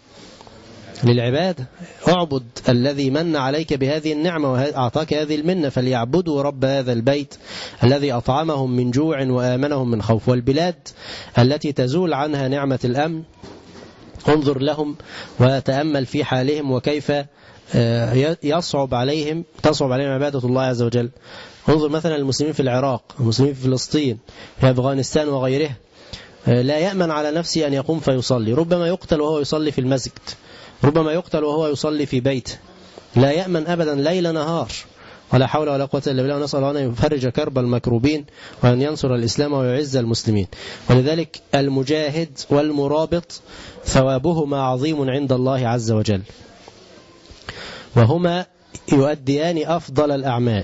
للعبادة. اعبد الذي من عليك بهذه النعمة وأعطاك هذه المنة. فليعبدوا رب هذا البيت الذي أطعمهم من جوع وآمنهم من خوف. والبلاد التي تزول عنها نعمة الأمن انظر لهم وتأمل في حالهم وكيف تصعب عليهم عبادة الله عز وجل. انظر مثلا المسلمين في العراق، المسلمين في فلسطين، في أفغانستان وغيرها، لا يأمن على نفسه أن يقوم فيصلي، ربما يقتل وهو يصلي في المسجد، ربما يقتل وهو يصلي في بيته، لا يأمن أبدا ليل نهار، ولا حول ولا قوة إلا بالله. ونسأل الله أن يفرج كرب المكروبين وأن ينصر الإسلام ويعز المسلمين. ولذلك المجاهد والمرابط ثوابهما عظيم عند الله عز وجل، وهما يؤديان أفضل الأعمال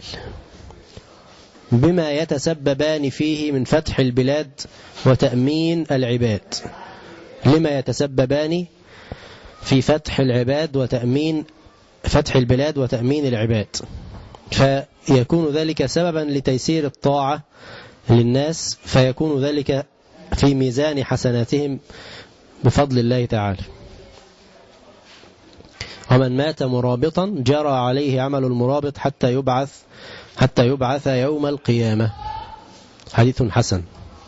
بما يتسببان فيه من فتح البلاد وتأمين العباد. لما يتسببان في فتح البلاد وتأمين العباد، فيكون ذلك سببا لتيسير الطاعة للناس، فيكون ذلك في ميزان حسناتهم بفضل الله تعالى. ومن مات مرابطا جرى عليه عمل المرابط حتى يبعث يوم القيامة. حديث حسن.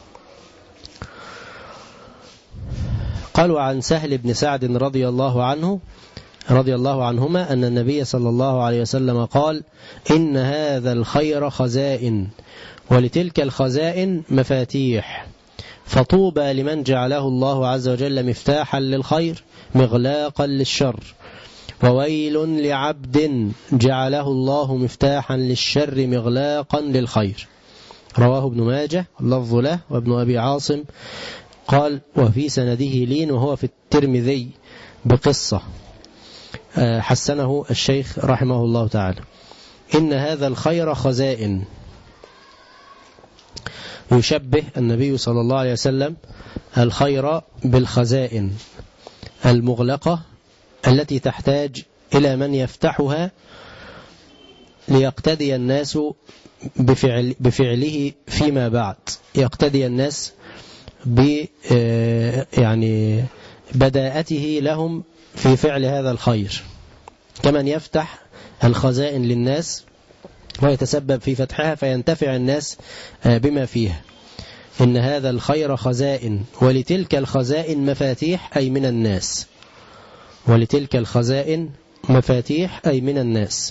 قالوا عن سهل بن سعد رضي الله عنهما أن النبي صلى الله عليه وسلم قال: إن هذا الخير خزائن، ولتلك الخزائن مفاتيح، فطوبى لمن جعله الله عز وجل مفتاحا للخير مغلاقا للشر، وويل لعبد جعله الله مفتاحا للشر مغلاقا للخير. رواه ابن ماجه اللفظ له وابن أبي عاصم. قال: وفي سنده لين، وهو في الترمذي بقصة حسنه الشيخ رحمه الله تعالى. إن هذا الخير خزائن، يشبه النبي صلى الله عليه وسلم الخير بالخزائن المغلقة التي تحتاج إلى من يفتحها ليقتدي الناس بفعله فيما بعد، يقتدي الناس يعني بداءته لهم في فعل هذا الخير، كمن يفتح الخزائن للناس ويتسبب في فتحها فينتفع الناس بما فيها. إن هذا الخير خزائن ولتلك الخزائن مفاتيح أي من الناس. ولتلك الخزائن مفاتيح أي من الناس.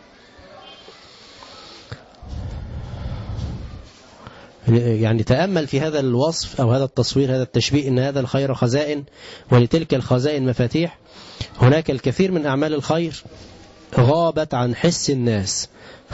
يعني تأمل في هذا الوصف أو هذا التصوير، هذا التشبيه، إن هذا الخير خزائن ولتلك الخزائن مفاتيح. هناك الكثير من أعمال الخير غابت عن حس الناس،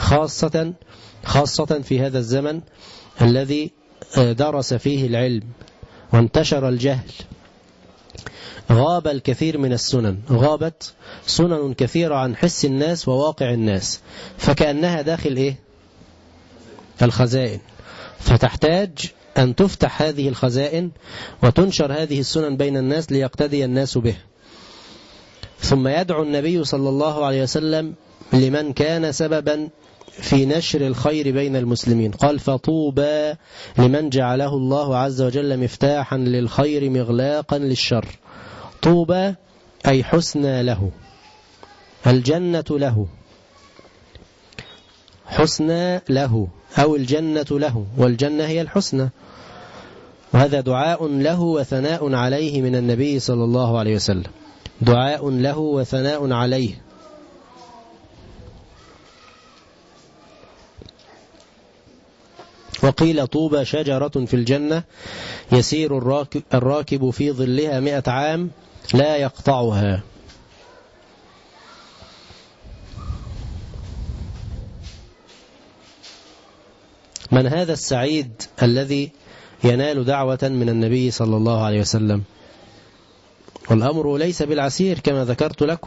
خاصة في هذا الزمن الذي درس فيه العلم وانتشر الجهل. غاب الكثير من السنن، غابت سنن كثيرة عن حس الناس وواقع الناس، فكأنها داخل الخزائن، فتحتاج أن تفتح هذه الخزائن وتنشر هذه السنن بين الناس ليقتدي الناس به. ثم يدعو النبي صلى الله عليه وسلم لمن كان سببا في نشر الخير بين المسلمين، قال فطوبى لمن جعله الله عز وجل مفتاحا للخير مغلاقا للشر. طوبى أي حسنى له، الجنة له، حسنى له أو الجنة له، والجنة هي الحسنى. وهذا دعاء له وثناء عليه من النبي صلى الله عليه وسلم، دعاء له وثناء عليه. وقيل طوبى شجرة في الجنة يسير الراكب في ظلها 100 عام لا يقطعها. من هذا السعيد الذي ينال دعوة من النبي صلى الله عليه وسلم؟ والأمر ليس بالعسير كما ذكرت لكم،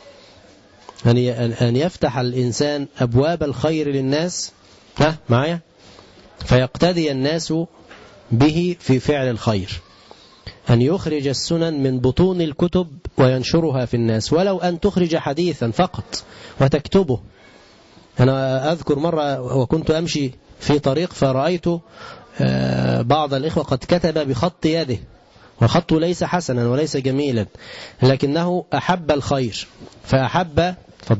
أن يفتح الإنسان أبواب الخير للناس معايا فيقتدي الناس به في فعل الخير، أن يخرج السنن من بطون الكتب وينشرها في الناس، ولو أن تخرج حديثا فقط وتكتبه. أنا أذكر مرة وكنت أمشي في طريق فرأيت بعض الإخوة قد كتب بخط يده، وخطه ليس حسنا وليس جميلا، لكنه أحب الخير فأحب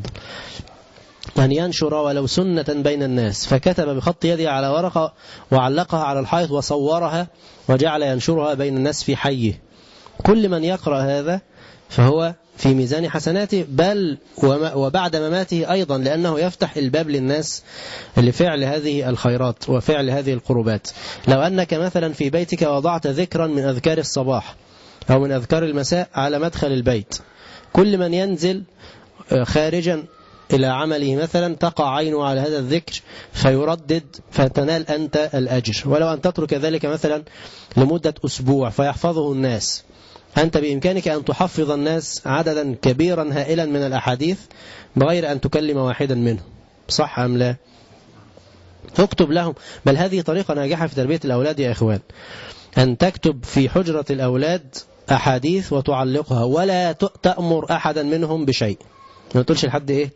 أن ينشر ولو سنة بين الناس، فكتب بخط يده على ورقة وعلقها على الحائط وصورها وجعل ينشرها بين الناس في حيه. كل من يقرأ هذا فهو في ميزان حسناته، بل وبعد مماته أيضا، لأنه يفتح الباب للناس لفعل هذه الخيرات وفعل هذه القربات. لو أنك مثلا في بيتك وضعت ذكرا من أذكار الصباح أو من أذكار المساء على مدخل البيت، كل من ينزل خارجا إلى عمله مثلا تقع عينه على هذا الذكر فيردد فتنال أنت الأجر. ولو أن تترك ذلك مثلا لمدة أسبوع فيحفظه الناس، أنت بإمكانك أن تحفظ الناس عددا كبيرا هائلا من الأحاديث بغير أن تكلم واحدا منهم، صح أم لا؟ اكتب لهم، بل هذه طريقة ناجحة في تربية الأولاد يا إخوان، أن تكتب في حجرة الأولاد أحاديث وتعلقها، ولا تأمر أحدا منهم بشيء، ما تقولش لحد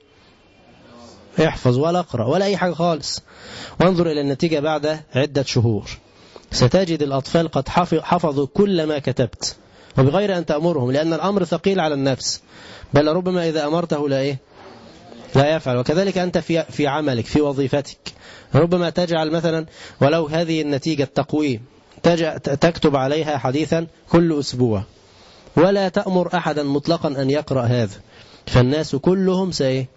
احفظ ولا اقرأ ولا أي حاجة خالص، وانظر إلى النتيجة بعد عدة شهور. ستجد الأطفال قد حفظوا كل ما كتبت وبغير أن تأمرهم، لأن الأمر ثقيل على النفس، بل ربما إذا أمرته لا يفعل. وكذلك أنت في عملك في وظيفتك ربما تجعل مثلا ولو هذه النتيجة التقويم تكتب عليها حديثا كل أسبوع، ولا تأمر أحدا مطلقا أن يقرأ هذا، فالناس كلهم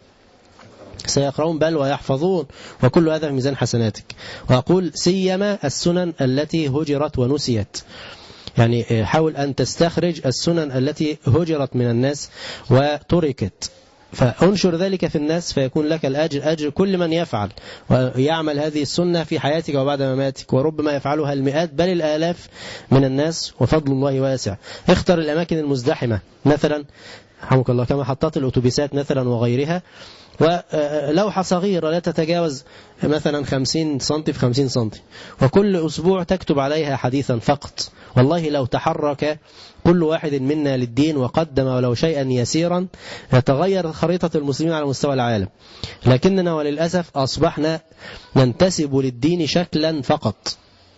سيقرؤون بل ويحفظون، وكل هذا في ميزان حسناتك. وأقول سيما السنن التي هجرت ونسيت، يعني حاول أن تستخرج السنن التي هجرت من الناس وتركت، فأنشر ذلك في الناس فيكون لك الأجر أجر كل من يفعل ويعمل هذه السنة في حياتك وبعد مماتك، وربما يفعلها المئات بل الآلاف من الناس، وفضل الله واسع. اختر الأماكن المزدحمة مثلا رحمك الله كما حطات الأتوبيسات مثلا وغيرها، ولوحة صغيرة لا تتجاوز مثلا 50 سنتي في 50 سنتي، وكل أسبوع تكتب عليها حديثا فقط. والله لو تحرك كل واحد منا للدين وقدم ولو شيئا يسيرا يتغير خريطة المسلمين على مستوى العالم، لكننا وللأسف أصبحنا ننتسب للدين شكلا فقط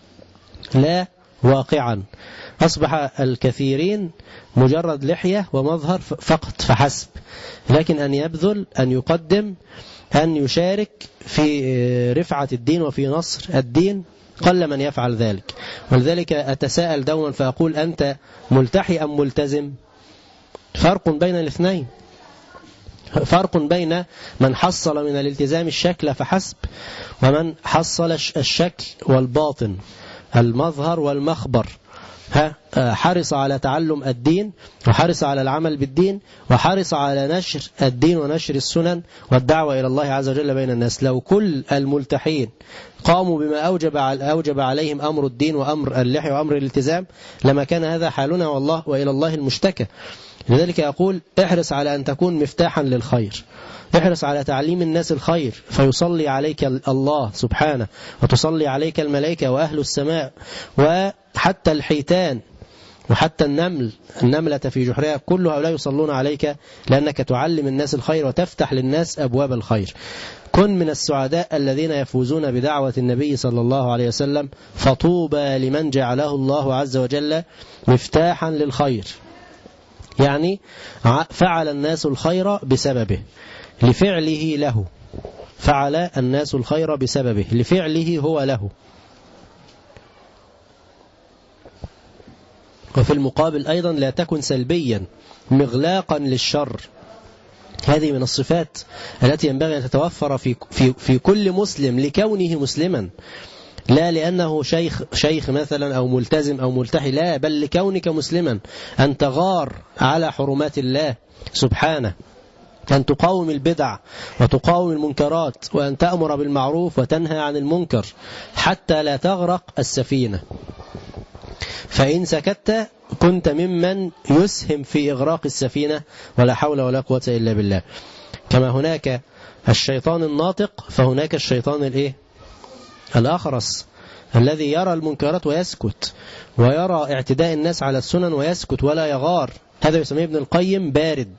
لا واقعا. أصبح الكثيرين مجرد لحية ومظهر فقط فحسب، لكن أن يبذل، أن يقدم، أن يشارك في رفعة الدين وفي نصر الدين قل من يفعل ذلك. ولذلك أتساءل دوما فأقول أنت ملتحي أم ملتزم؟ فرق بين الاثنين، فرق بين من حصل من الالتزام الشكل فحسب ومن حصل الشكل والباطن، المظهر والمخبر. حرص على تعلم الدين وحرص على العمل بالدين وحرص على نشر الدين ونشر السنن والدعوة إلى الله عز وجل بين الناس. لو كل الملتحين قاموا بما أوجب عليهم أمر الدين وأمر اللحية وأمر الالتزام لما كان هذا حالنا والله وإلى الله المشتكى. لذلك أقول احرص على أن تكون مفتاحا للخير، احرص على تعليم الناس الخير فيصلي عليك الله سبحانه وتصلي عليك الملائكة وأهل السماء وحتى الحيتان وحتى النملة في جحرها، كل هؤلاء يصلون عليك لأنك تعلم الناس الخير وتفتح للناس أبواب الخير. كن من السعداء الذين يفوزون بدعوة النبي صلى الله عليه وسلم، فطوبى لمن جعله الله عز وجل مفتاحا للخير. يعني فعل الناس الخير بسببه لفعله له، فعل الناس الخير بسببه لفعله هو له. وفي المقابل أيضا لا تكن سلبيا مغلاقا للشر. هذه من الصفات التي ينبغي أن تتوفر في كل مسلم لكونه مسلما، لا لأنه شيخ مثلا أو ملتزم أو ملتحي، لا، بل لكونك مسلما، أن تغار على حرمات الله سبحانه، أن تقاوم البدع وتقاوم المنكرات وأن تأمر بالمعروف وتنهى عن المنكر حتى لا تغرق السفينة. فإن سكت كنت ممن يسهم في إغراق السفينة، ولا حول ولا قوة إلا بالله. كما هناك الشيطان الناطق فهناك الشيطان الآخرس الذي يرى المنكرات ويسكت، ويرى اعتداء الناس على السنن ويسكت ولا يغار. هذا يسميه ابن القيم بارد.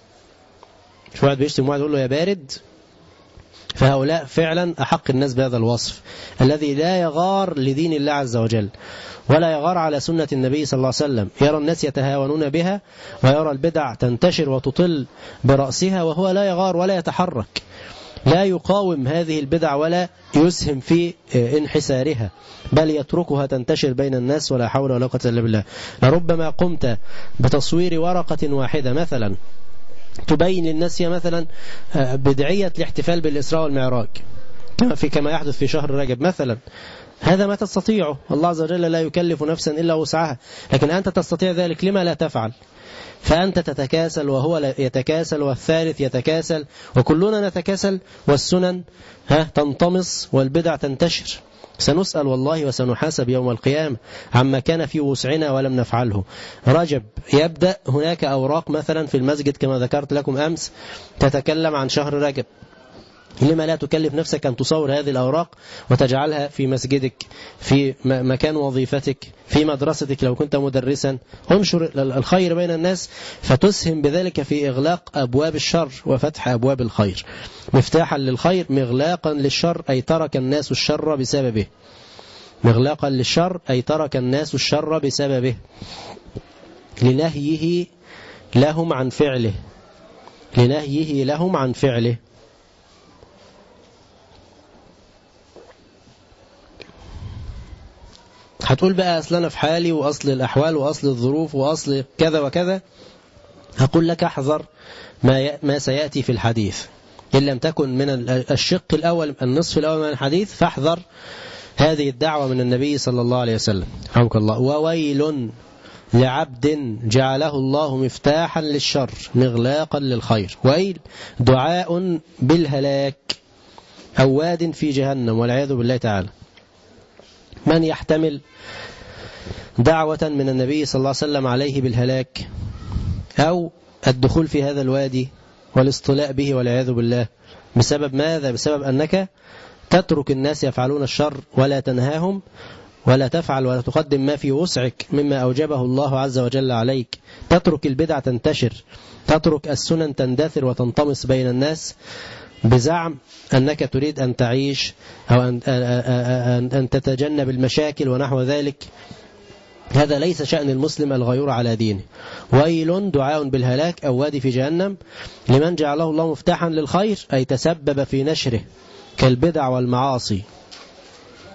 شو واحد بيشتم واحد يقول له يا بارد؟ فهؤلاء فعلا أحق الناس بهذا الوصف، الذي لا يغار لدين الله عز وجل ولا يغار على سنة النبي صلى الله عليه وسلم، يرى الناس يتهاونون بها ويرى البدع تنتشر وتطل برأسها وهو لا يغار ولا يتحرك، لا يقاوم هذه البدع ولا يسهم في انحسارها، بل يتركها تنتشر بين الناس ولا حول ولا قوة إلا بالله. لربما قمت بتصوير ورقة واحدة مثلا تبين للناس مثلا بدعية الاحتفال بالإسراء والمعراج كما يحدث في شهر رجب مثلا، هذا ما تستطيعه، الله عز وجل لا يكلف نفسا إلا وسعها، لكن أنت تستطيع ذلك، لما لا تفعل؟ فأنت تتكاسل وهو يتكاسل والثالث يتكاسل وكلنا نتكاسل والسنن تنطمس والبدع تنتشر. سنسأل والله وسنحاسب يوم القيامة عما كان في وسعنا ولم نفعله. رجب يبدأ، هناك أوراق مثلا في المسجد كما ذكرت لكم أمس تتكلم عن شهر رجب، لما لا تكلف نفسك أن تصور هذه الأوراق وتجعلها في مسجدك، في مكان وظيفتك، في مدرستك لو كنت مدرسا، انشر الخير بين الناس فتسهم بذلك في إغلاق أبواب الشر وفتح أبواب الخير. مفتاحا للخير مغلاقا للشر، أي ترك الناس الشر بسببه. مغلاقا للشر أي ترك الناس الشر بسببه لنهيه لهم عن فعله، لنهيه لهم عن فعله. هتقول بقى أصل أنا في حالي وأصل الأحوال وأصل الظروف وأصل كذا وكذا. هقول لك احذر ما سيأتي في الحديث، إن لم تكن من الشق الأول النصف الأول من الحديث فاحذر هذه الدعوة من النبي صلى الله عليه وسلم رحمك الله. وويل لعبد جعله الله مفتاحا للشر مغلاقا للخير. ويل دعاء بالهلاك أو واد في جهنم والعياذ بالله تعالى. من يحتمل دعوة من النبي صلى الله عليه وسلم عليه بالهلاك أو الدخول في هذا الوادي والاصطلاء به والعياذ بالله بسبب ماذا؟ بسبب أنك تترك الناس يفعلون الشر ولا تنهاهم ولا تفعل ولا تقدم ما في وسعك مما أوجبه الله عز وجل عليك، تترك البدع تنتشر، تترك السنن تندثر وتنطمس بين الناس بزعم أنك تريد أن تعيش أو أن تتجنب المشاكل ونحو ذلك. هذا ليس شأن المسلم الغيور على دينه. ويل دعاء بالهلاك أو وادي في جهنم لمن جعله الله مفتاحا للخير، أي تسبب في نشره كالبدع والمعاصي.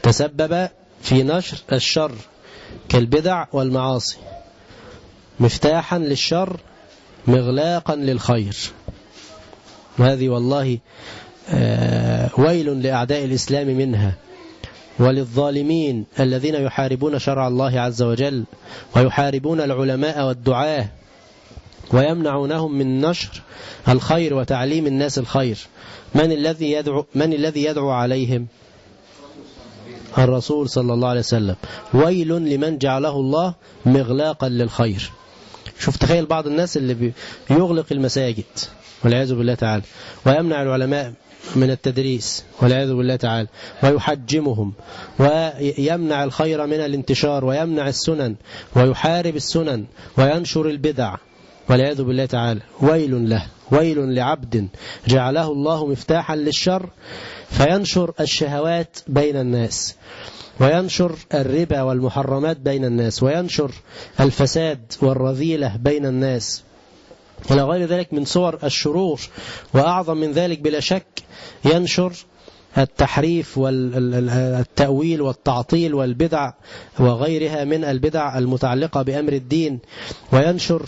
تسبب في نشر الشر كالبدع والمعاصي، مفتاحا للشر مغلاقا للخير. وهذه والله ويل لأعداء الإسلام منها، وللظالمين الذين يحاربون شرع الله عز وجل ويحاربون العلماء والدعاة ويمنعونهم من نشر الخير وتعليم الناس الخير. من الذي يدعو عليهم؟ الرسول صلى الله عليه وسلم. ويل لمن جعله الله مغلاقا للخير. شوف، تخيل بعض الناس اللي يغلق المساجد والعياذ بالله تعالى، ويمنع العلماء من التدريس والعياذ بالله تعالى، ويحجمهم، ويمنع الخير من الانتشار، ويمنع السنن، ويحارب السنن، وينشر البدع والعياذ بالله تعالى. ويل له، ويل لعبد جعله الله مفتاحا للشر فينشر الشهوات بين الناس، وينشر الربا والمحرمات بين الناس، وينشر الفساد والرذيلة بين الناس إلى غير ذلك من صور الشرور. وأعظم من ذلك بلا شك ينشر التحريف والتأويل والتعطيل والبدع وغيرها من البدع المتعلقة بأمر الدين، وينشر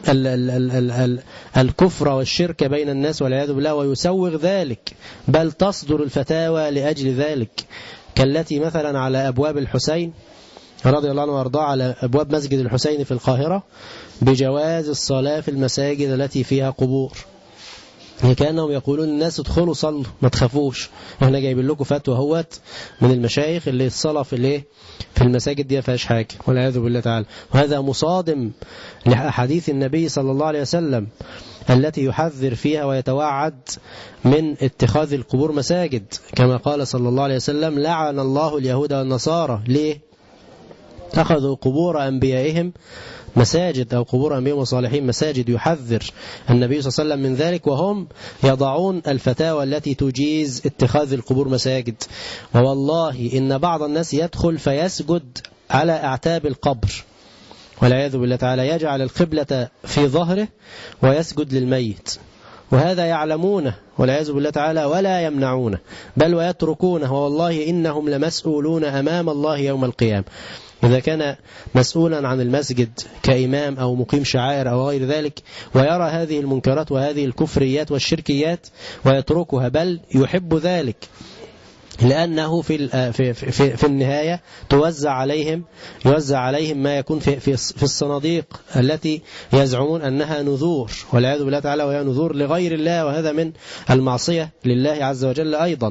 الكفر والشرك بين الناس والعياذ بالله، ويسوغ ذلك، بل تصدر الفتاوى لأجل ذلك، كالتي مثلا على أبواب الحسين رضي الله عنه وارضاه، على أبواب مسجد الحسين في القاهرة، بجواز الصلاة في المساجد التي فيها قبور. كأنهم يقولون الناس ادخلوا صلوا ما تخافوش، احنا جايبين لكم فتوى هوت من المشايخ اللي الصلاة في المساجد دي فيهاش حاجة والعياذ بالله تعالى. وهذا مصادم لأحاديث النبي صلى الله عليه وسلم التي يحذر فيها ويتوعد من اتخاذ القبور مساجد، كما قال صلى الله عليه وسلم: لعن الله اليهود والنصارى. ليه؟ أخذوا قبور أنبيائهم مساجد، أو قبور أنبيائهم وصالحين مساجد. يحذر النبي صلى الله عليه وسلم من ذلك، وهم يضعون الفتاوى التي تجيز اتخاذ القبور مساجد. ووالله إن بعض الناس يدخل فيسجد على أعتاب القبر والعياذ بالله تعالى، يجعل القبلة في ظهره ويسجد للميت، وهذا يعلمونه والعياذ بالله تعالى ولا يمنعونه، بل ويتركونه. والله إنهم لمسؤولون أمام الله يوم القيامة. إذا كان مسؤولا عن المسجد كإمام أو مقيم شعائر أو غير ذلك، ويرى هذه المنكرات وهذه الكفريات والشركيات ويتركها، بل يحب ذلك، لأنه في النهاية يوزع عليهم ما يكون في الصناديق التي يزعمون أنها نذور والعياذ بالله تعالى، وهي نذور لغير الله، وهذا من المعصية لله عز وجل أيضا.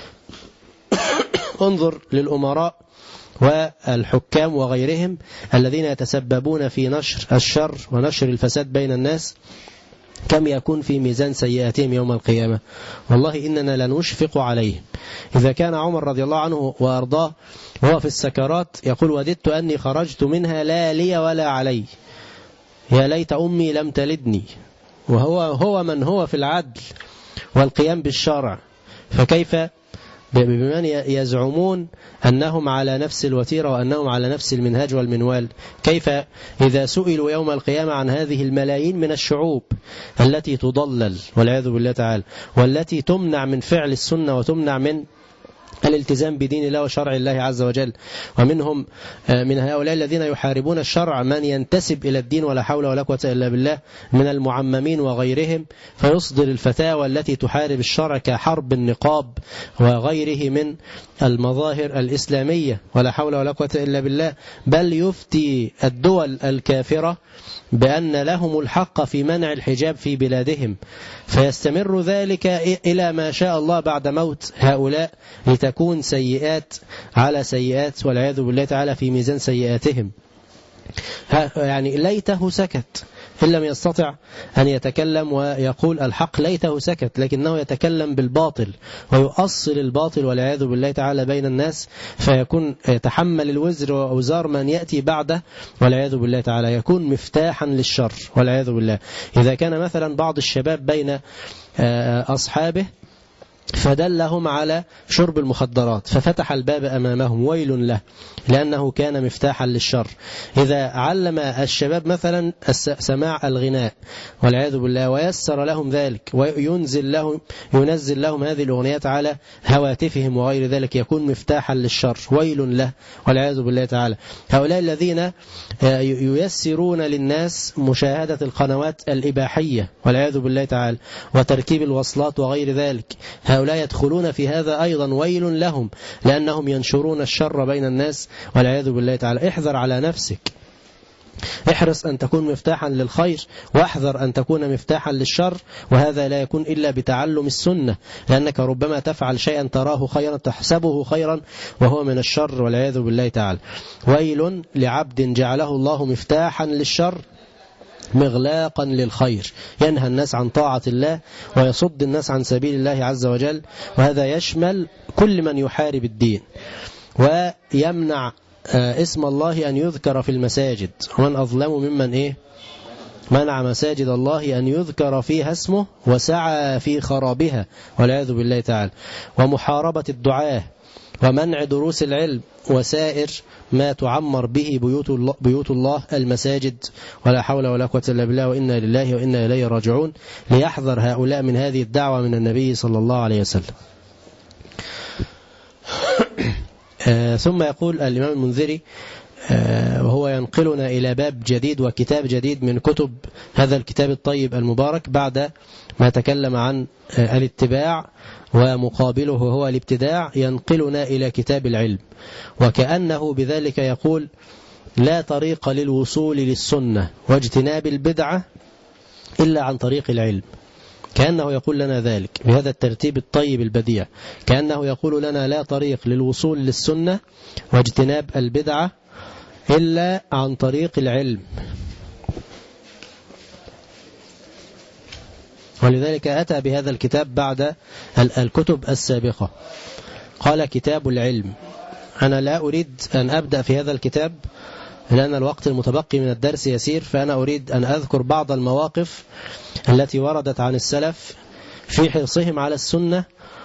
انظر للأمراء والحكام وغيرهم الذين يتسببون في نشر الشر ونشر الفساد بين الناس، كم يكون في ميزان سيئاتهم يوم القيامة. والله إننا لنشفق عليهم. إذا كان عمر رضي الله عنه وأرضاه وهو في السكرات يقول: وددت أني خرجت منها لا لي ولا علي، يا ليت أمي لم تلدني، وهو من هو في العدل والقيام بالشرع، فكيف بمن يزعمون أنهم على نفس الوتيرة وأنهم على نفس المنهاج والمنوال؟ كيف إذا سئلوا يوم القيامة عن هذه الملايين من الشعوب التي تضلل والعياذ بالله تعالى، والتي تمنع من فعل السنة وتمنع من الالتزام بدين الله وشرع الله عز وجل، ومنهم من هؤلاء الذين يحاربون الشرع من ينتسب إلى الدين ولا حول ولا قوة إلا بالله من المعممين وغيرهم، فيصدر الفتاوى التي تحارب الشرع كحرب النقاب وغيره من المظاهر الإسلامية ولا حول ولا قوة إلا بالله، بل يفتي الدول الكافرة بأن لهم الحق في منع الحجاب في بلادهم، فيستمر ذلك إلى ما شاء الله بعد موت هؤلاء، لتكون سيئات على سيئات والعياذ بالله تعالى في ميزان سيئاتهم. يعني ليته سكت إن لم يستطع أن يتكلم ويقول الحق، ليته سكت، لكنه يتكلم بالباطل ويؤصل الباطل والعياذ بالله تعالى بين الناس، فيكون يتحمل الوزر وأوزار من يأتي بعده والعياذ بالله تعالى، يكون مفتاحا للشر والعياذ بالله. إذا كان مثلا بعض الشباب بين أصحابه فدلهم على شرب المخدرات ففتح الباب أمامهم، ويل له لأنه كان مفتاحا للشر. إذا علم الشباب مثلا سماع الغناء والعياذ بالله ويسر لهم ذلك وينزل لهم هذه الأغنيات على هواتفهم وغير ذلك، يكون مفتاحا للشر، ويل له والعياذ بالله تعالى. هؤلاء الذين ييسرون للناس مشاهدة القنوات الإباحية والعياذ بالله تعالى وتركيب الوصلات وغير ذلك، هؤلاء يدخلون في هذا أيضا، ويل لهم لأنهم ينشرون الشر بين الناس والعياذ بالله تعالى. احذر على نفسك، احرص أن تكون مفتاحا للخير، واحذر أن تكون مفتاحا للشر، وهذا لا يكون إلا بتعلم السنة، لأنك ربما تفعل شيئا تراه خيرا تحسبه خيرا وهو من الشر والعياذ بالله تعالى. ويل لعبد جعله الله مفتاحا للشر مغلاقا للخير، ينهى الناس عن طاعة الله ويصد الناس عن سبيل الله عز وجل، وهذا يشمل كل من يحارب الدين ويمنع اسم الله أن يذكر في المساجد. ومن أظلم ممن منع مساجد الله أن يذكر فيها اسمه وسعى في خرابها والعياذ بالله تعالى. ومحاربة الدعاة ومنع دروس العلم وسائر ما تعمر به بيوت الله المساجد، ولا حول ولا قوة إلا بالله، وإنا لله وإنا إليه راجعون. ليحذر هؤلاء من هذه الدعوة من النبي صلى الله عليه وسلم. ثم يقول الإمام المنذري وهو ينقلنا إلى باب جديد وكتاب جديد من كتب هذا الكتاب الطيب المبارك، بعد ما تكلم عن الاتباع ومقابله هو الابتداع، ينقلنا إلى كتاب العلم، وكأنه بذلك يقول لا طريق للوصول للسنة واجتناب البدعة إلا عن طريق العلم. كأنه يقول لنا ذلك بهذا الترتيب الطيب البديع، كأنه يقول لنا لا طريق للوصول للسنة واجتناب البدعة إلا عن طريق العلم. ولذلك أتى بهذا الكتاب بعد الكتب السابقة، قال كتاب العلم. أنا لا أريد أن أبدأ في هذا الكتاب لأن الوقت المتبقي من الدرس يسير، فأنا أريد أن أذكر بعض المواقف التي وردت عن السلف في حرصهم على السنة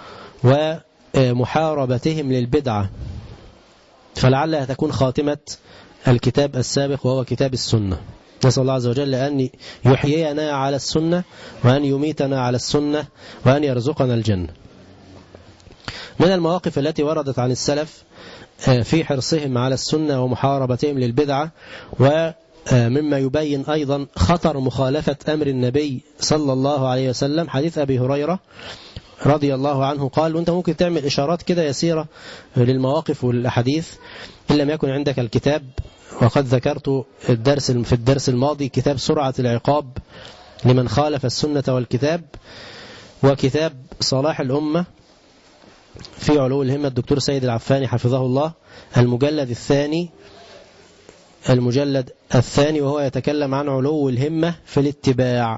ومحاربتهم للبدعة، فلعلها تكون خاتمة الكتاب السابق وهو كتاب السنة. نسأل الله عز وجل أن يحيينا على السنة وأن يميتنا على السنة وأن يرزقنا الجنة. من المواقف التي وردت عن السلف في حرصهم على السنة ومحاربتهم للبدعة، ومما يبين أيضا خطر مخالفة أمر النبي صلى الله عليه وسلم، حديث أبي هريرة رضي الله عنه قال، وانت ممكن تعمل إشارات كده يسيرة للمواقف والأحاديث إن لم يكن عندك الكتاب، وقد ذكرت في الدرس الماضي كتاب سرعة العقاب لمن خالف السنة والكتاب، وكتاب صلاح الأمة في علو الهمة الدكتور سيد العفاني حفظه الله، المجلد الثاني وهو يتكلم عن علو الهمة في الاتباع.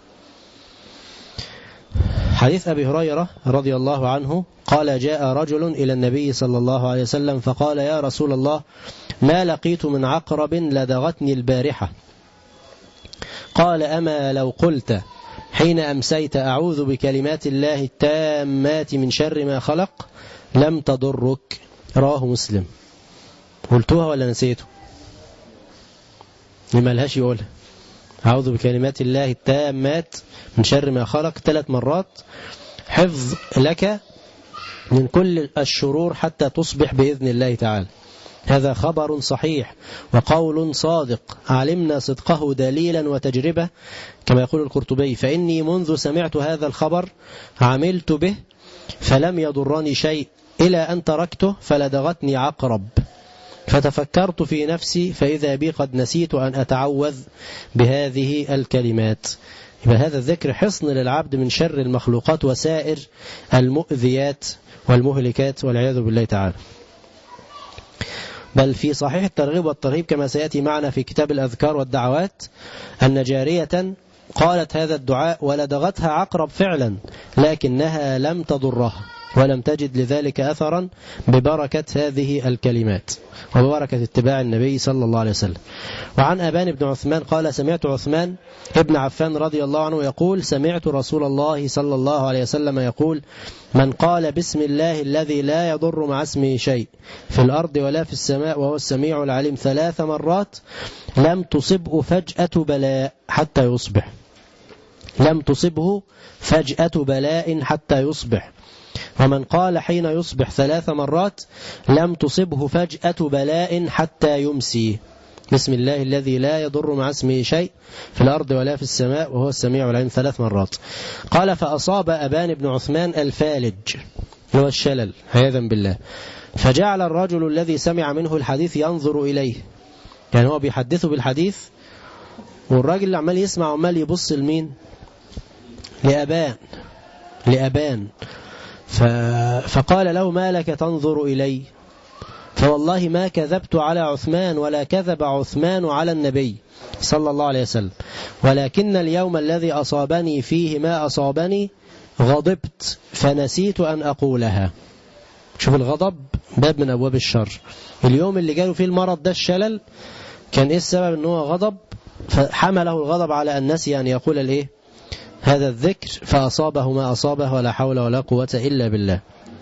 حديث أبي هريرة رضي الله عنه قال جاء رجل إلى النبي صلى الله عليه وسلم فقال يا رسول الله ما لقيت من عقرب لدغتني البارحة. قال أما لو قلت حين أمسيت أعوذ بكلمات الله التامات من شر ما خلق لم تضرك. رواه مسلم. قلتوها ولا نسيته؟ لما لهاش يقولها أعوذ بكلمات الله التامات من شر ما خلق 3 مرات، حفظ لك من كل الشرور حتى تصبح بإذن الله تعالى. هذا خبر صحيح وقول صادق علمنا صدقه دليلا وتجربة كما يقول القرطبي، فإني منذ سمعت هذا الخبر عملت به فلم يضرني شيء إلى أن تركته فلدغتني عقرب فتفكرت في نفسي فإذا بي قد نسيت أن أتعوذ بهذه الكلمات. يبقى هذا الذكر حصن للعبد من شر المخلوقات وسائر المؤذيات والمهلكات والعياذ بالله تعالى. بل في صحيح الترغيب والترهيب كما سيأتي معنا في كتاب الأذكار والدعوات أن جارية قالت هذا الدعاء ولدغتها عقرب فعلا لكنها لم تضرها، ولم تجد لذلك أثرا ببركة هذه الكلمات وببركة اتباع النبي صلى الله عليه وسلم. وعن أبان بن عثمان قال سمعت عثمان ابن عفان رضي الله عنه يقول سمعت رسول الله صلى الله عليه وسلم يقول من قال بسم الله الذي لا يضر مع اسمه شيء في الأرض ولا في السماء وهو السميع العليم 3 مرات لم تصبه فجأة بلاء حتى يصبح. لم تصبه فجأة بلاء حتى يصبح. ومن قال حين يصبح 3 مرات لم تصبه فجأة بلاء حتى يمسي. بسم الله الذي لا يضر مع اسمه شيء في الأرض ولا في السماء وهو السميع العليم 3 مرات. قال فأصاب أبان بن عثمان الفالج هو الشلل عياذا بالله، فجعل الرجل الذي سمع منه الحديث ينظر إليه، يعني هو بيحدثه بالحديث والراجل اللي عمال يسمع وعمال يبص لمين؟ لأبان. فقال له ما لك تنظر إلي؟ فوالله ما كذبت على عثمان ولا كذب عثمان على النبي صلى الله عليه وسلم، ولكن اليوم الذي أصابني فيه ما أصابني غضبت فنسيت أن أقولها. شوف الغضب باب من أبواب الشر. اليوم اللي جاله فيه المرض ده الشلل كان إيه السبب؟ أنه غضب، فحمله الغضب على أن نسي أن يقول الإيه؟ هذا الذكر فأصابه ما أصابه ولا حول ولا قوة إلا بالله.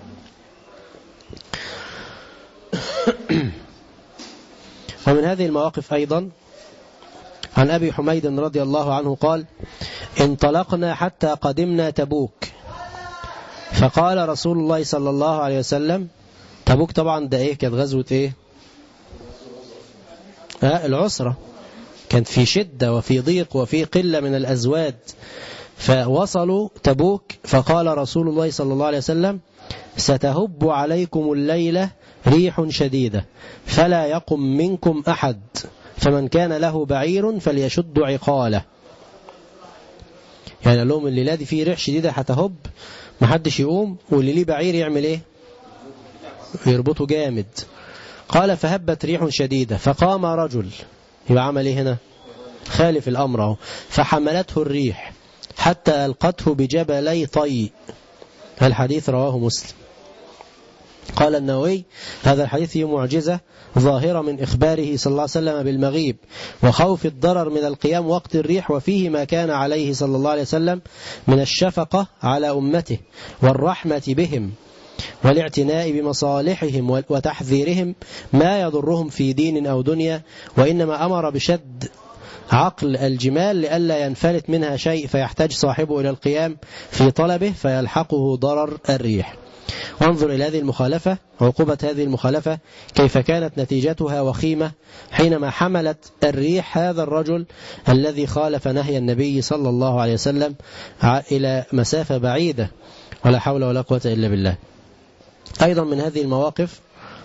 ومن هذه المواقف أيضا عن أبي حميد رضي الله عنه قال انطلقنا حتى قدمنا تبوك، فقال رسول الله صلى الله عليه وسلم، تبوك طبعا ده إيه؟ كانت غزوة إيه؟ العسرة، كانت في شدة وفي ضيق وفي قلة من الأزواد، فوصلوا تبوك فقال رسول الله صلى الله عليه وسلم ستهب عليكم الليلة ريح شديدة فلا يقم منكم أحد، فمن كان له بعير فليشد عقاله. يعني قال لهم الليلة دي فيه ريح شديدة هتهب محدش يقوم، واللي ليه بعير يعمل ايه؟ يربطه جامد. قال فهبت ريح شديدة فقام رجل، يبقى عمل ايه هنا؟ خالف الأمر، فحملته الريح حتى ألقته بجبلي طي. الحديث رواه مسلم. قال النووي هذا الحديث فيه معجزة ظاهرة من إخباره صلى الله عليه وسلم بالمغيب وخوف الضرر من القيام وقت الريح، وفيه ما كان عليه صلى الله عليه وسلم من الشفقة على أمته والرحمة بهم والاعتناء بمصالحهم وتحذيرهم ما يضرهم في دين أو دنيا، وإنما أمر بشد عقل الجمال لئلا ينفلت منها شيء فيحتاج صاحبه إلى القيام في طلبه فيلحقه ضرر الريح. وانظر إلى هذه المخالفة، عقوبة هذه المخالفة كيف كانت نتيجتها وخيمة حينما حملت الريح هذا الرجل الذي خالف نهي النبي صلى الله عليه وسلم إلى مسافة بعيدة، ولا حول ولا قوة إلا بالله. أيضا من هذه المواقف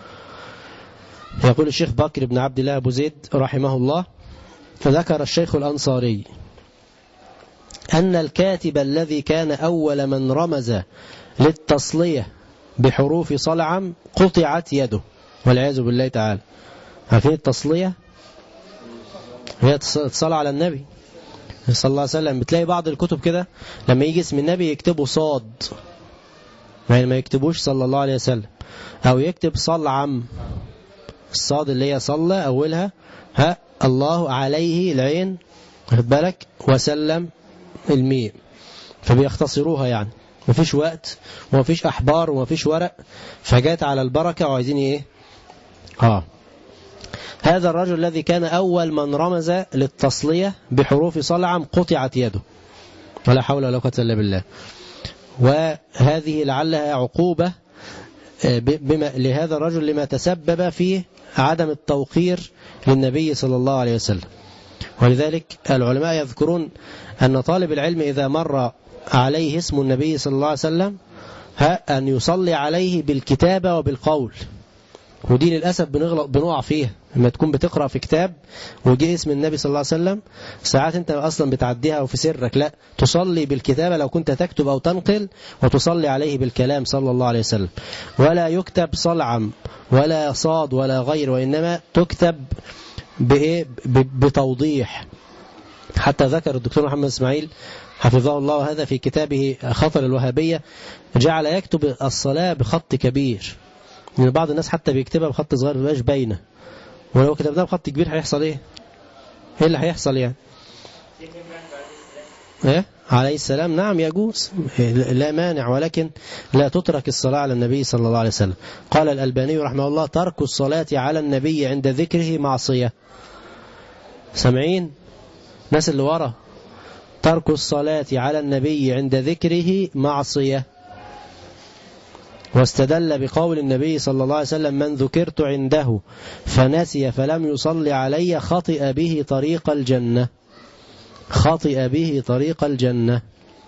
يقول الشيخ بكر بن عبد الله أبو زيد رحمه الله فذكر الشيخ الأنصاري أن الكاتب الذي كان أول من رمز للتصلية بحروف صلعم قطعت يده والعياذ بالله تعالى. عارفين التصلية؟ هي تصلى على النبي صلى الله عليه وسلم. بتلاقي بعض الكتب كده لما يجي اسم النبي يكتبوا صاد، يعني ما يكتبوش صلى الله عليه وسلم، أو يكتب صلعم، الصاد اللي هي صلى أولها الله عليه العين واخد بالك وسلم الميم، فبيختصروها يعني مفيش وقت ومفيش أحبار ومفيش ورق، فجات على البركة وعايزين ايه؟ هذا الرجل الذي كان أول من رمز للتصلية بحروف صلعم قطعت يده ولا حول ولا قوة إلا بالله. وهذه لعلها عقوبة لهذا الرجل لما تسبب فيه عدم التوقير للنبي صلى الله عليه وسلم. ولذلك العلماء يذكرون أن طالب العلم إذا مر عليه اسم النبي صلى الله عليه وسلم أن يصلي عليه بالكتابة وبالقول. ودي للأسف بنقع فيها لما تكون بتقرأ في كتاب وجي اسم النبي صلى الله عليه وسلم، ساعات انت أصلا بتعديها وفي سرك، لا تصلي بالكتابة لو كنت تكتب أو تنقل، وتصلي عليه بالكلام صلى الله عليه وسلم. ولا يكتب صلعم ولا صاد ولا غير، وإنما تكتب بتوضيح حتى ذكر الدكتور محمد إسماعيل حفظه الله هذا في كتابه خطر الوهابية، جعل يكتب الصلاة بخط كبير، يعني بعض الناس حتى بيكتبها بخط صغير مبقاش باينة، ولو كتبناها بخط كبير هيحصل ايه اللي هيحصل يعني؟ ايه عليه السلام، نعم يجوز لا مانع، ولكن لا تترك الصلاة على النبي صلى الله عليه وسلم. قال الألباني رحمه الله: ترك الصلاة على النبي عند ذكره معصية. سامعين ناس اللي ورا؟ ترك الصلاة على النبي عند ذكره معصية. واستدل بقول النبي صلى الله عليه وسلم: من ذكرت عنده فنسي فلم يصلي علي خطئ به طريق الجنة. خطئ به طريق الجنة.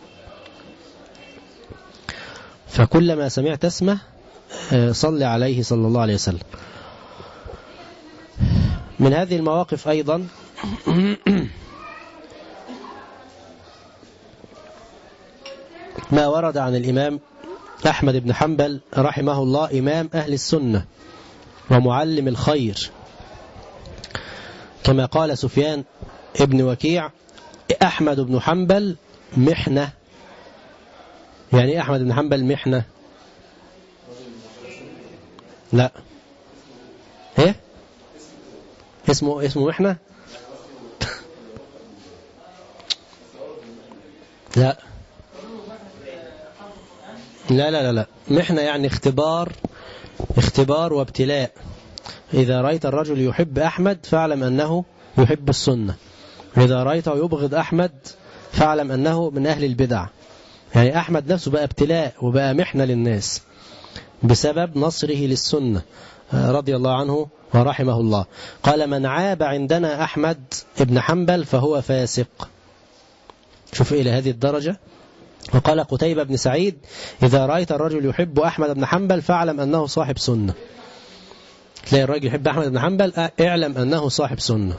فكلما سمعت اسمه صلي عليه صلى الله عليه وسلم. من هذه المواقف أيضا ما ورد عن الإمام أحمد بن حنبل رحمه الله، إمام أهل السنة ومعلم الخير، كما قال سفيان ابن وكيع: أحمد بن حنبل محنة. يعني أحمد بن حنبل محنة؟ لا، ايه اسمه محنة؟ لا لا لا لا، محنة يعني اختبار وابتلاء. إذا رأيت الرجل يحب أحمد فاعلم أنه يحب السنة، إذا رأيته يبغض أحمد فاعلم أنه من أهل البدع. يعني أحمد نفسه بقى ابتلاء وبقى محنة للناس بسبب نصره للسنة رضي الله عنه ورحمه الله. قال: من عاب عندنا أحمد ابن حنبل فهو فاسق. شوف إلى هذه الدرجة. وقال قتيبة بن سعيد: إذا رأيت الرجل يحب أحمد بن حنبل فاعلم أنه صاحب سنة. تلاقي الرجل يحب أحمد بن حنبل اعلم أنه صاحب سنة.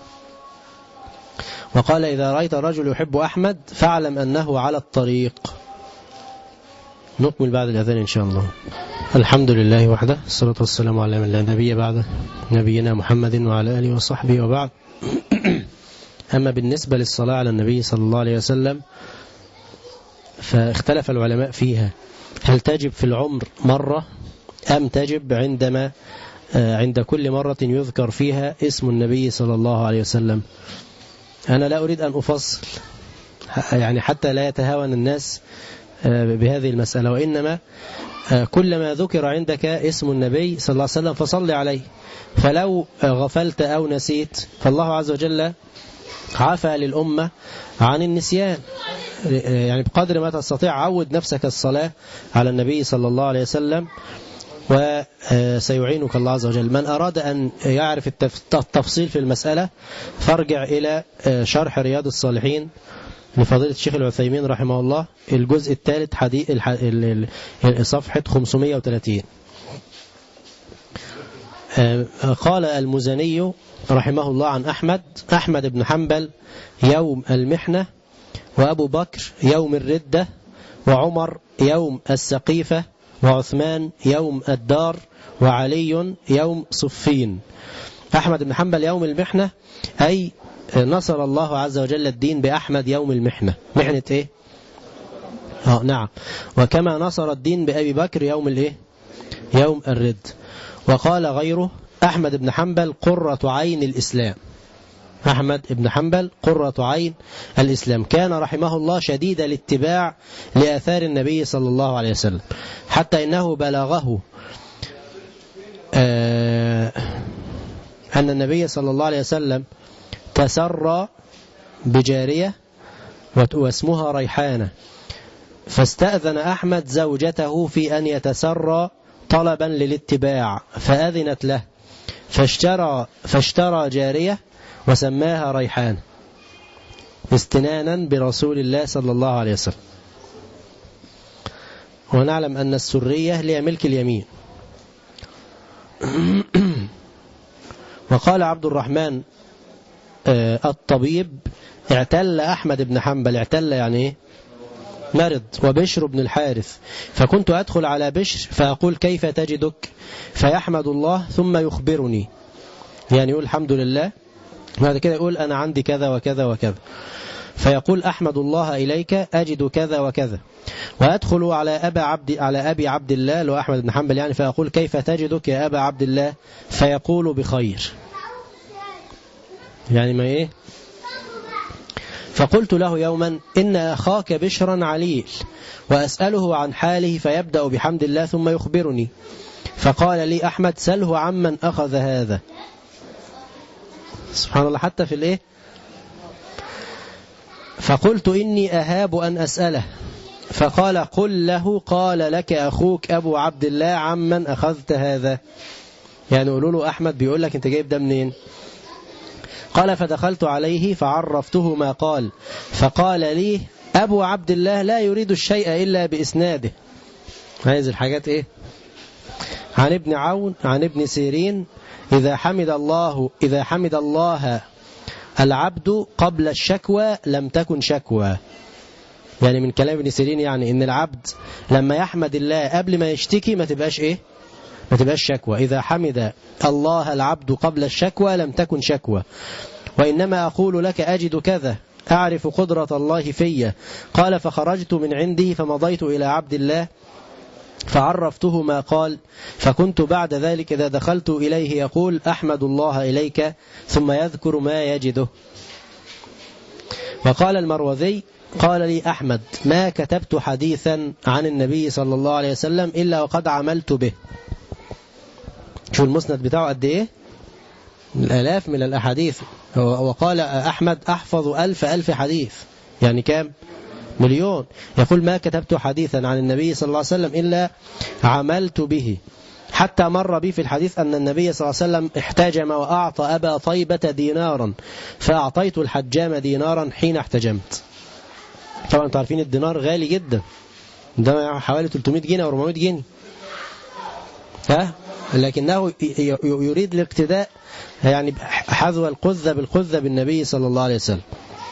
وقال: إذا رأيت الرجل يحب أحمد فاعلم أنه على الطريق. نكمل بعد الأذان إن شاء الله. الحمد لله وحده، الصلاة والسلام على من لا نبي بعده، نبينا محمد وعلى آله وصحبه، وبعد. أما بالنسبة للصلاة على النبي صلى الله عليه وسلم فاختلف العلماء فيها، هل تجب في العمر مرة أم تجب عند كل مرة يذكر فيها اسم النبي صلى الله عليه وسلم؟ أنا لا أريد أن أفصل يعني حتى لا يتهاون الناس بهذه المسألة، وإنما كلما ذكر عندك اسم النبي صلى الله عليه وسلم فصل عليه. فلو غفلت أو نسيت فالله عز وجل عفى للأمة عن النسيان. يعني بقدر ما تستطيع عود نفسك الصلاة على النبي صلى الله عليه وسلم وسيعينك الله عز وجل. من أراد أن يعرف التفصيل في المسألة فارجع إلى شرح رياض الصالحين لفضيلة الشيخ العثيمين رحمه الله، الجزء الثالث صفحة 530. قال المزني رحمه الله عن أحمد بن حنبل يوم المحنة، وأبو بكر يوم الردة، وعمر يوم السقيفة، وعثمان يوم الدار، وعلي يوم صفين. أحمد بن حنبل يوم المحنة أي نصر الله عز وجل الدين بأحمد يوم المحنة. محنة إيه؟ نعم. وكما نصر الدين بأبي بكر يوم الإيه؟ يوم الرد. وقال غيره: أحمد بن حنبل قرة عين الإسلام. أحمد بن حنبل قرة عين الإسلام، كان رحمه الله شديد الاتباع لآثار النبي صلى الله عليه وسلم، حتى إنه بلغه أن النبي صلى الله عليه وسلم تسرى بجارية واسمها ريحانة، فاستأذن أحمد زوجته في أن يتسرى طلبا للاتباع، فأذنت له، فاشترى جارية وسماها ريحان استنانا برسول الله صلى الله عليه وسلم. ونعلم أن السرية هي ملك اليمين. وقال عبد الرحمن الطبيب: اعتل أحمد بن حنبل. اعتل يعني ايه؟ مرض. وبشر بن الحارث، فكنت أدخل على بشر فأقول: كيف تجدك؟ فيحمد الله ثم يخبرني، يعني يقول الحمد لله، بعد كده يقول أنا عندي كذا وكذا وكذا. فيقول أحمد الله إليك أجد كذا وكذا. وأدخل على أبي عبد الله لو أحمد بن حنبل يعني، فيقول كيف تجدك يا أبا عبد الله؟ فيقول بخير. يعني ما إيه؟ فقلت له يوما إن أخاك بشرا عليل وأسأله عن حاله فيبدأ بحمد الله ثم يخبرني. فقال لي أحمد سله عمن أخذ هذا. سبحان الله، حتى في الإيه؟ فقلت إني أهاب أن أسأله. فقال قل له قال لك أخوك أبو عبد الله عمن أخذت هذا. يعني قولوا له أحمد بيقول لك أنت جايب ده منين؟ قال فدخلت عليه فعرفته ما قال، فقال لي أبو عبد الله لا يريد الشيء إلا بإسناده. هذه الحاجات إيه؟ عن ابن عون عن ابن سيرين إذا حمد الله العبد قبل الشكوى لم تكن شكوى. يعني من كلام ابن سيرين يعني إن العبد لما يحمد الله قبل ما يشتكي ما تبقاش إيه؟ ما تبقاش شكوى. إذا حمد الله العبد قبل الشكوى لم تكن شكوى. وإنما أقول لك أجد كذا أعرف قدرة الله في. قال فخرجت من عنده فمضيت إلى عبد الله فعرفته ما قال، فكنت بعد ذلك إذا دخلت إليه يقول أحمد الله إليك ثم يذكر ما يجده. وقال المروذي قال لي أحمد ما كتبت حديثا عن النبي صلى الله عليه وسلم إلا وقد عملت به. شو المسند بتاعه قد إيه؟ الآلاف من الأحاديث. وقال أحمد أحفظ ألف حديث، يعني كام؟ مليون. يقول ما كتبت حديثا عن النبي صلى الله عليه وسلم إلا عملت به. حتى مر بي في الحديث أن النبي صلى الله عليه وسلم احتجم وأعطى أبا طيبة دينارا فأعطيت الحجام دينارا حين احتجمت. طبعا انتوا عارفين الدينار غالي جدا، ده حوالي 300 جنيه أو 400 جنيه. لكنه يريد الاقتداء يعني حذو القذة بالقذة بالنبي صلى الله عليه وسلم.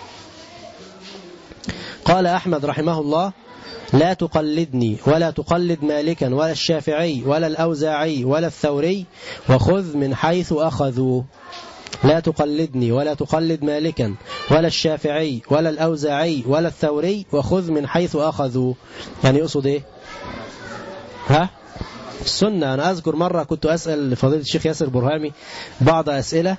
قال أحمد رحمه الله لا تقلدني ولا تقلد مالكا ولا الشافعي ولا الأوزاعي ولا الثوري وخذ من حيث أخذوا. لا تقلدني ولا تقلد مالكا ولا الشافعي ولا الأوزاعي ولا الثوري وخذ من حيث أخذوا. يعني يقصد إيه؟ السنة. أنا أذكر مرة كنت أسأل فضيلة الشيخ ياسر برهامي بعض أسئلة،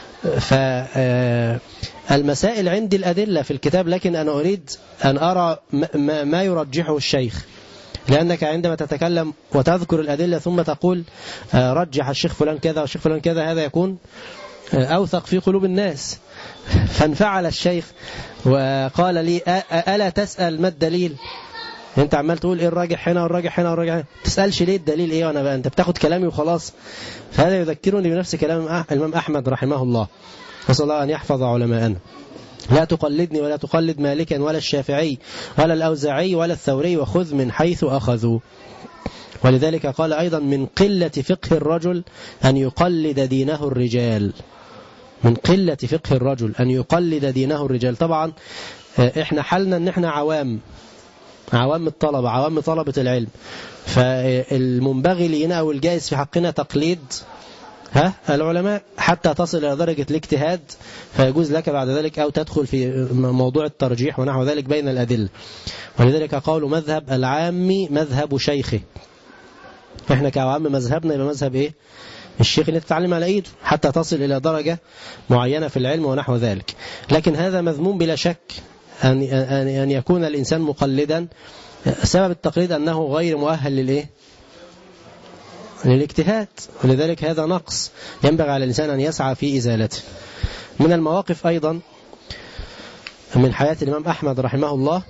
فالمسائل عندي الأدلة في الكتاب، لكن أنا أريد أن أرى ما يرجحه الشيخ، لأنك عندما تتكلم وتذكر الأدلة ثم تقول رجح الشيخ فلان كذا والشيخ فلان كذا، هذا يكون أوثق في قلوب الناس. فانفعل الشيخ وقال لي ألا تسأل ما الدليل؟ انت عمال تقول ايه الراجح هنا والراجح هنا والراجح هنا، تسألش ليه الدليل ايه؟ وانا بقى انت بتاخد كلامي وخلاص. فهذا يذكرني بنفس كلام الإمام أحمد رحمه الله، نسأل الله أن يحفظ علماءنا. لا تقلدني ولا تقلد مالكا ولا الشافعي ولا الأوزاعي ولا الثوري وخذ من حيث أخذوا. ولذلك قال أيضا من قلة فقه الرجل أن يقلد دينه الرجال. من قلة فقه الرجل أن يقلد دينه الرجال. طبعا احنا حالنا ان احنا عوام الطلبة، عوام طلبة العلم، فالمنبغي لنا أو الجائز في حقنا تقليد العلماء حتى تصل إلى درجة الاجتهاد، فيجوز لك بعد ذلك أو تدخل في موضوع الترجيح ونحو ذلك بين الأدلة. ولذلك قالوا مذهب العام مذهب شيخه. احنا كعوام مذهبنا يبقى مذهب ايه؟ الشيخ اللي تتعلم على ايده حتى تصل إلى درجة معينة في العلم ونحو ذلك. لكن هذا مذموم بلا شك، أن يكون الإنسان مقلدا. سبب التقليد أنه غير مؤهل للإيه؟ للاجتهاد، ولذلك هذا نقص ينبغي على الإنسان أن يسعى في إزالته. من المواقف أيضا من حياة الإمام أحمد رحمه الله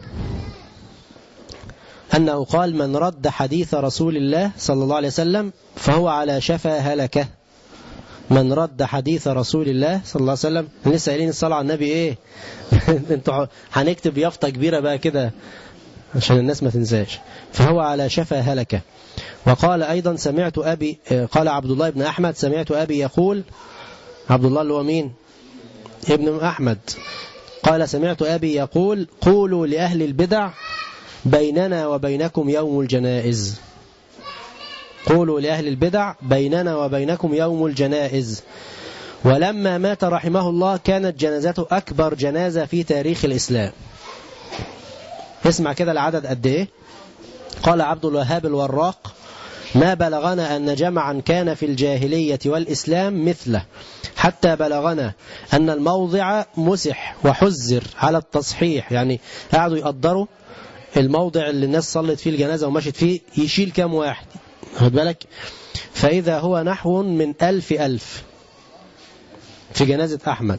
أنه قال من رد حديث رسول الله صلى الله عليه وسلم فهو على شفا هلكة. من رد حديث رسول الله صلى الله عليه وسلم. لسه قايلين الصلاة على النبي ايه؟ انتوا هنكتب يافطة كبيرة بقى كده عشان الناس ما تنساش. فهو على شفا هلكة. وقال أيضا سمعت أبي، قال عبد الله بن أحمد سمعت أبي يقول، عبد الله اللي هو مين؟ ابن أحمد. قال سمعت أبي يقول قولوا لأهل البدع بيننا وبينكم يوم الجنائز. قولوا لأهل البدع بيننا وبينكم يوم الجنائز. ولما مات رحمه الله كانت جنازته أكبر جنازة في تاريخ الإسلام. اسمع كده العدد قد إيه. قال عبد الوهاب الوراق: ما بلغنا أن جمعا كان في الجاهلية والإسلام مثله، حتى بلغنا أن الموضع مسح وحزر على التصحيح. يعني قعدوا يقدروا الموضع اللي الناس صلت فيه الجنازة ومشت فيه يشيل كام واحد، خد بالك، فإذا هو نحو من 1000 في جنازة أحمد.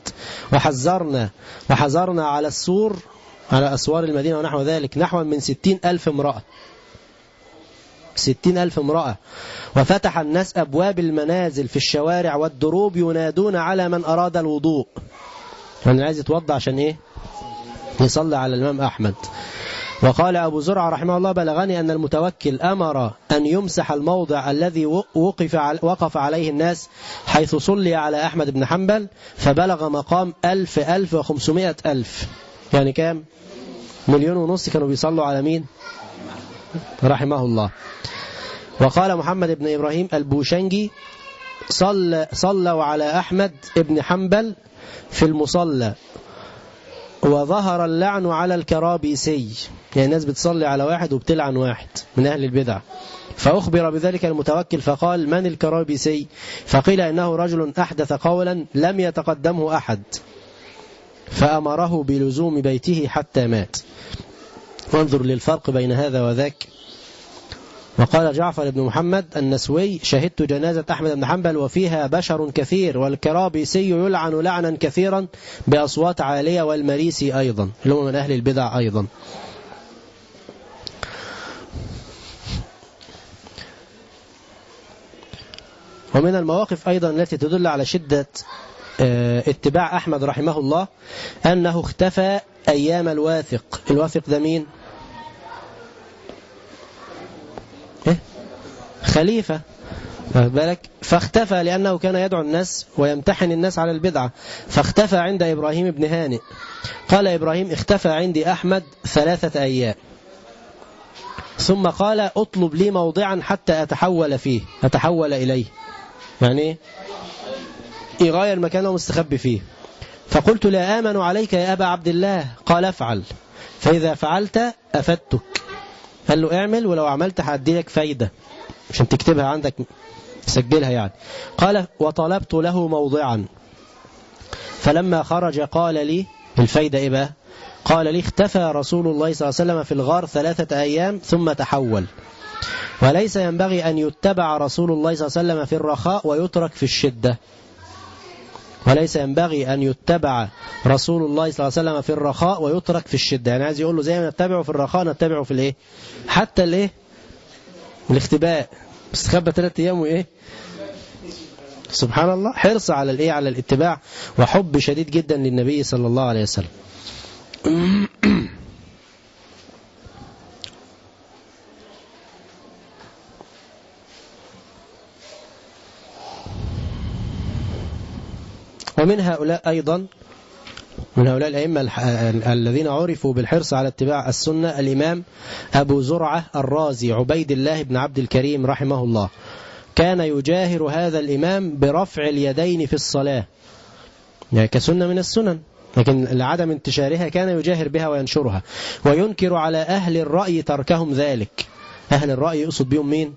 وحذرنا على السور، على أسوار المدينة ونحو ذلك، نحو من 60,000 امرأة، 60,000 امرأة. وفتح الناس أبواب المنازل في الشوارع والدروب ينادون على من أراد الوضوء، يعني عايز يتوضع عشان إيه؟ يصلي على الإمام أحمد. وقال أبو زرعة رحمه الله: بلغني أن المتوكل أمر أن يمسح الموضع الذي وقف عليه الناس حيث صلي على أحمد بن حنبل، فبلغ مقام 1500,000، يعني كام؟ 1,500,000 كانوا بيصلوا على مين؟ رحمه الله. وقال محمد بن إبراهيم البوشنجي: صلوا على أحمد بن حنبل في المصلى وظهر اللعن على الكرابيسي، يعني الناس بتصلي على واحد وبتلعن واحد من أهل البدع. فأخبر بذلك المتوكل فقال: من الكرابيسي؟ فقيل إنه رجل أحدث قولا لم يتقدمه أحد، فأمره بلزوم بيته حتى مات. وانظر للفرق بين هذا وذاك. وقال جعفر بن محمد النسوي: شهدت جنازة أحمد بن حنبل وفيها بشر كثير، والكرابيسي يلعن لعنا كثيرا بأصوات عالية، والمريسي أيضا اللي هم من أهل البدع أيضا. ومن المواقف أيضا التي تدل على شدة اتباع أحمد رحمه الله أنه اختفى أيام الواثق. الواثق ده مين؟ خليفة، بالك، فاختفى لأنه كان يدعو الناس ويمتحن الناس على البدعة، فاختفى عند إبراهيم بن هانئ. قال إبراهيم: اختفى عندي أحمد 3 أيام، ثم قال: اطلب لي موضعا حتى أتحول إليه، يعني يغير مكانه مستخبي فيه. فقلت: لا آمن عليك يا أبا عبد الله. قال: افعل، فإذا فعلت أفدتك. قال له: اعمل، ولو عملت هأدي لك فايدة عشان تكتبها عندك، سجلها يعني. قال: وطلبت له موضعا، فلما خرج قال لي: الفايدة إيه بقى؟ قال لي: اختفى رسول الله صلى الله عليه وسلم في الغار 3 أيام ثم تحول، وليس ينبغي أن يتبع رسول الله صلى الله عليه وسلم في الرخاء ويترك في الشدة. وليس ينبغي أن يتبع رسول الله صلى الله عليه وسلم في الرخاء ويترك في الشدة، يعني عايز يقول له زي ما نتبعه في الرخاء نتبعه في الايه، حتى الايه، الاختباء، استخبى 3 أيام وايه، سبحان الله، حرص على الايه، على الاتباع، وحب شديد جدا للنبي صلى الله عليه وسلم. ومن هؤلاء أيضا، من هؤلاء الأئمة الذين عرفوا بالحرص على اتباع السنة الإمام أبو زرعة الرازي عبيد الله بن عبد الكريم رحمه الله. كان يجاهر هذا الإمام برفع اليدين في الصلاة، يعني كسنة من السنن، لكن لعدم انتشارها كان يجاهر بها وينشرها، وينكر على أهل الرأي تركهم ذلك. أهل الرأي يقصد بهم مين؟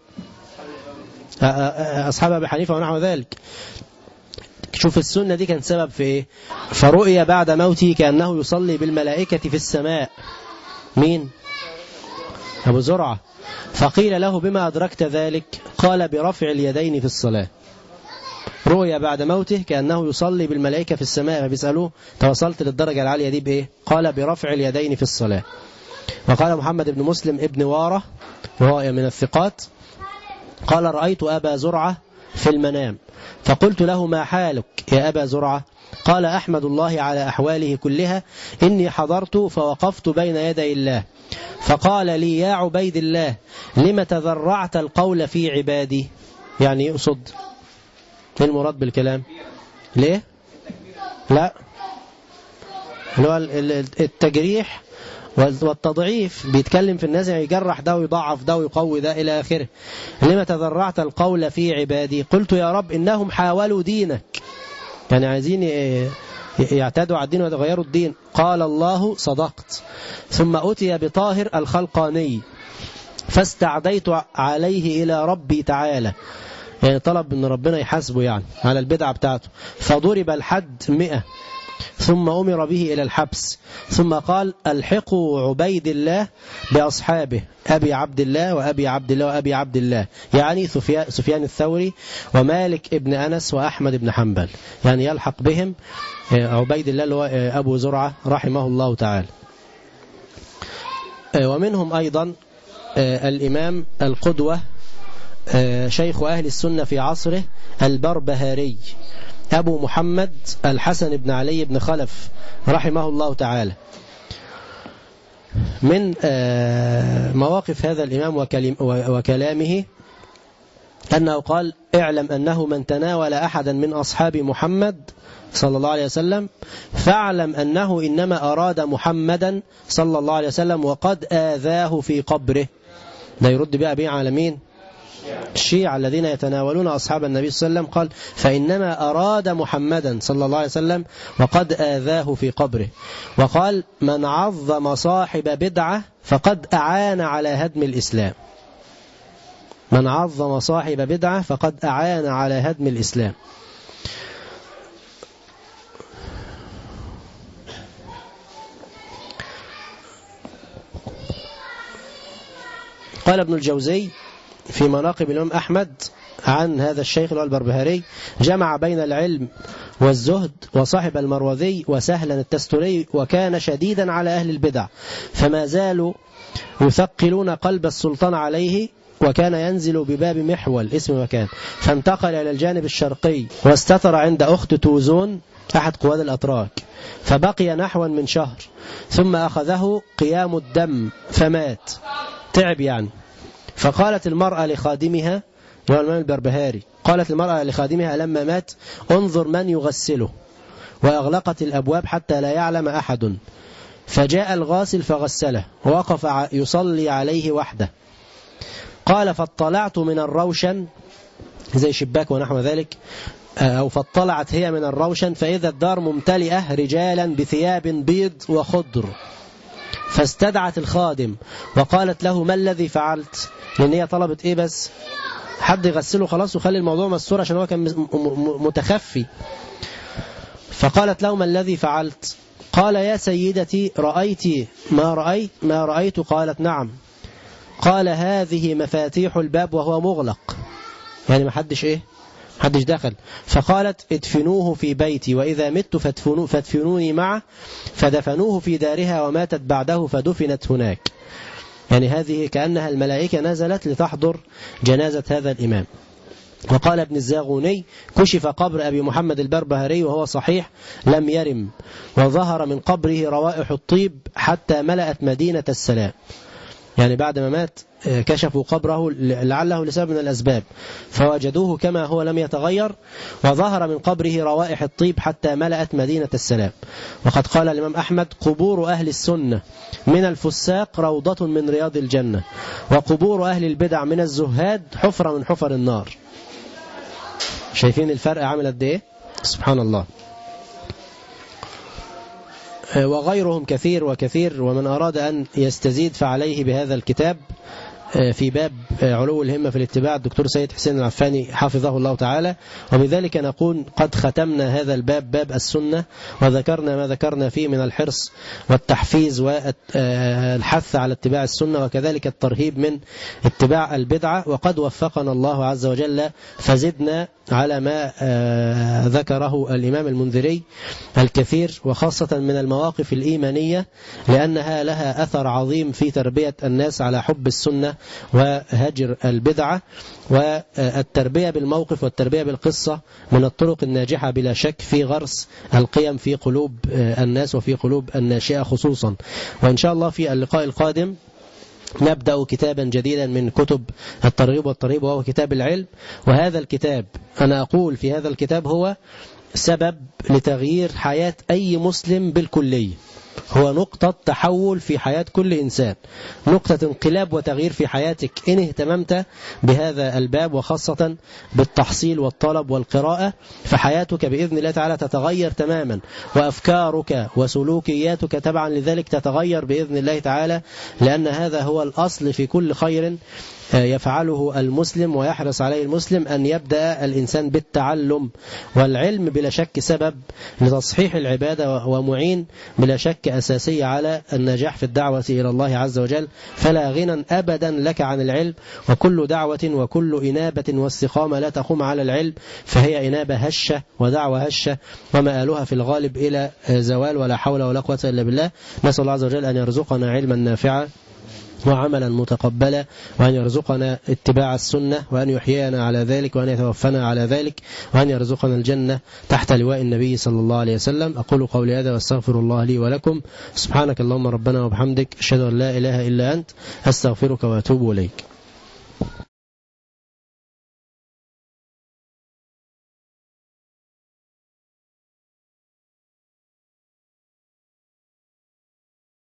أصحاب أبي حنيفة ونحو ذلك. شوف السنة دي كان سبب في إيه؟ فرؤيا بعد موته كأنه يصلي بالملائكة في السماء. مين؟ أبو زرعة. فقيل له: بما أدركت ذلك؟ قال: برفع اليدين في الصلاة. رؤيا بعد موته كأنه يصلي بالملائكة في السماء، فبيسألوه: توصلت للدرجة العالية دي بإيه؟ قال: برفع اليدين في الصلاة. وقال محمد بن مسلم ابن وارة وهو من الثقات: قال: رأيت أبا زرعة في المنام، فقلت له: ما حالك يا أبا زرعة؟ قال: أحمد الله على أحواله كلها، إني حضرت فوقفت بين يدي الله، فقال لي: يا عبيد الله، لم تذرعت القول في عبادي؟ يعني يقصد ايه المراد بالكلام؟ ليه؟ لا، اللي هو التجريح والتضعيف، بيتكلم في الناس، يجرح ده ويضعف ده ويقوي ده إلى آخره. لما تذرعت القول في عبادي؟ قلت: يا رب، إنهم حاولوا دينك، يعني عايزين يعتادوا على الدين ويغيروا الدين. قال الله صدقت. ثم أتي بطاهر الخلقاني فاستعديت عليه إلى ربي تعالى، يعني طلب من ربنا يحاسبه يعني على البدعة بتاعته، فضرب الحد 100 ثم أمر به إلى الحبس، ثم قال الحقوا عبيد الله بأصحابه أبي عبد الله وأبي عبد الله وأبي عبد الله، يعني سفيان الثوري ومالك ابن أنس وأحمد بن حنبل، يعني يلحق بهم عبيد الله اللي هو أبو زرعة رحمه الله تعالى. ومنهم أيضا الإمام القدوة شيخ أهل السنة في عصره البربهاري أبو محمد الحسن بن علي بن خلف رحمه الله تعالى. من مواقف هذا الإمام وكلامه أنه قال اعلم أنه من تناول أحدا من أصحاب محمد صلى الله عليه وسلم فاعلم أنه إنما أراد محمدا صلى الله عليه وسلم وقد آذاه في قبره. لا يرد بقى على مين؟ الشيعة الذين يتناولون أصحاب النبي صلى الله عليه وسلم، قال فإنما أراد محمدا صلى الله عليه وسلم وقد آذاه في قبره. وقال من عظم صاحب بدعة فقد أعان على هدم الإسلام. من عظم صاحب بدعة فقد أعان على هدم الإسلام. قال ابن الجوزي في مناقب الإمام أحمد عن هذا الشيخ البربهاري جمع بين العلم والزهد وصاحب المروذي وسهلا التستري، وكان شديدا على أهل البدع فما زالوا يثقلون قلب السلطان عليه، وكان ينزل بباب محول اسم مكان، فانتقل إلى الجانب الشرقي واستتر عند أخت توزون أحد قواد الأتراك، فبقي نحوا من شهر ثم أخذه قيام الدم فمات، تعب يعني. فقالت المرأة لخادمها، هو الإمام البربهاري، قالت المرأة لخادمها لما مات انظر من يغسله، وأغلقت الأبواب حتى لا يعلم أحد، فجاء الغاسل فغسله ووقف يصلي عليه وحده. قال فاطلعت من الروشن زي شباك ونحو ذلك، أو فاطلعت هي من الروشن فإذا الدار ممتلئة رجالا بثياب بيض وخضر، فاستدعت الخادم وقالت له ما الذي فعلت، لأن هي طلبت إيه بس حد يغسله خلاص وخلي الموضوع مستور عشان هو كان متخفي. فقالت له ما الذي فعلت؟ قال يا سيدتي رأيت ما رأيت؟ قالت نعم. قال هذه مفاتيح الباب وهو مغلق، يعني ما حدش حدش دخل. فقالت ادفنوه في بيتي وإذا مت فادفنوني معه، فدفنوه في دارها وماتت بعده فدفنت هناك. يعني هذه كأنها الملائكة نزلت لتحضر جنازة هذا الإمام. وقال ابن الزاغوني كشف قبر أبي محمد البربهاري وهو صحيح لم يرم، وظهر من قبره روائح الطيب حتى ملأت مدينة السلام. يعني بعد ما مات كشفوا قبره لعله لسبب من الأسباب فوجدوه كما هو لم يتغير، وظهر من قبره روائح الطيب حتى ملأت مدينة السلام. وقد قال الإمام أحمد قبور أهل السنة من الفساق روضة من رياض الجنة، وقبور أهل البدع من الزهاد حفرة من حفر النار. شايفين الفرق عامل قد إيه؟ سبحان الله. وغيرهم كثير وكثير، ومن أراد أن يستزيد فعليه بهذا الكتاب في باب علو الهمة في الاتباع الدكتور سيد حسين العفاني حفظه الله تعالى. وبذلك نكون قد ختمنا هذا الباب، باب السنة، وذكرنا ما ذكرنا فيه من الحرص والتحفيز والحث على اتباع السنة، وكذلك الترهيب من اتباع البدعة. وقد وفقنا الله عز وجل فزدنا على ما ذكره الإمام المنذري الكثير، وخاصة من المواقف الإيمانية، لأنها لها أثر عظيم في تربية الناس على حب السنة وهجر البدعة. والتربية بالموقف والتربية بالقصة من الطرق الناجحة بلا شك في غرس القيم في قلوب الناس وفي قلوب الناشئة خصوصا. وإن شاء الله في اللقاء القادم نبدأ كتابا جديدا من كتب الترغيب والترهيب، وهو كتاب العلم. وهذا الكتاب أنا أقول في هذا الكتاب هو سبب لتغيير حياة أي مسلم بالكلية. هو نقطة تحول في حياة كل إنسان، نقطة انقلاب وتغيير في حياتك إن اهتممت بهذا الباب، وخاصة بالتحصيل والطلب والقراءة، فحياتك بإذن الله تعالى تتغير تماما، وأفكارك وسلوكياتك تبعا لذلك تتغير بإذن الله تعالى، لأن هذا هو الأصل في كل خير يفعله المسلم ويحرص عليه المسلم، أن يبدأ الإنسان بالتعلم، والعلم بلا شك سبب لتصحيح العبادة ومعين بلا شك أساسي على النجاح في الدعوة إلى الله عز وجل. فلا غنى أبدا لك عن العلم، وكل دعوة وكل إنابة واستقامة لا تقوم على العلم فهي إنابة هشة ودعوة هشة، ومآلها في الغالب إلى زوال، ولا حول ولا قوة إلا بالله. نسأل الله عز وجل أن يرزقنا علما نافعا وعملا متقبلا، وأن يرزقنا اتباع السنة، وأن يحيينا على ذلك، وأن يتوفنا على ذلك، وأن يرزقنا الجنة تحت لواء النبي صلى الله عليه وسلم. أقول قولي هذا واستغفر الله لي ولكم. سبحانك اللهم ربنا وبحمدك، أشهد أن لا إله إلا أنت، أستغفرك وأتوب إليك.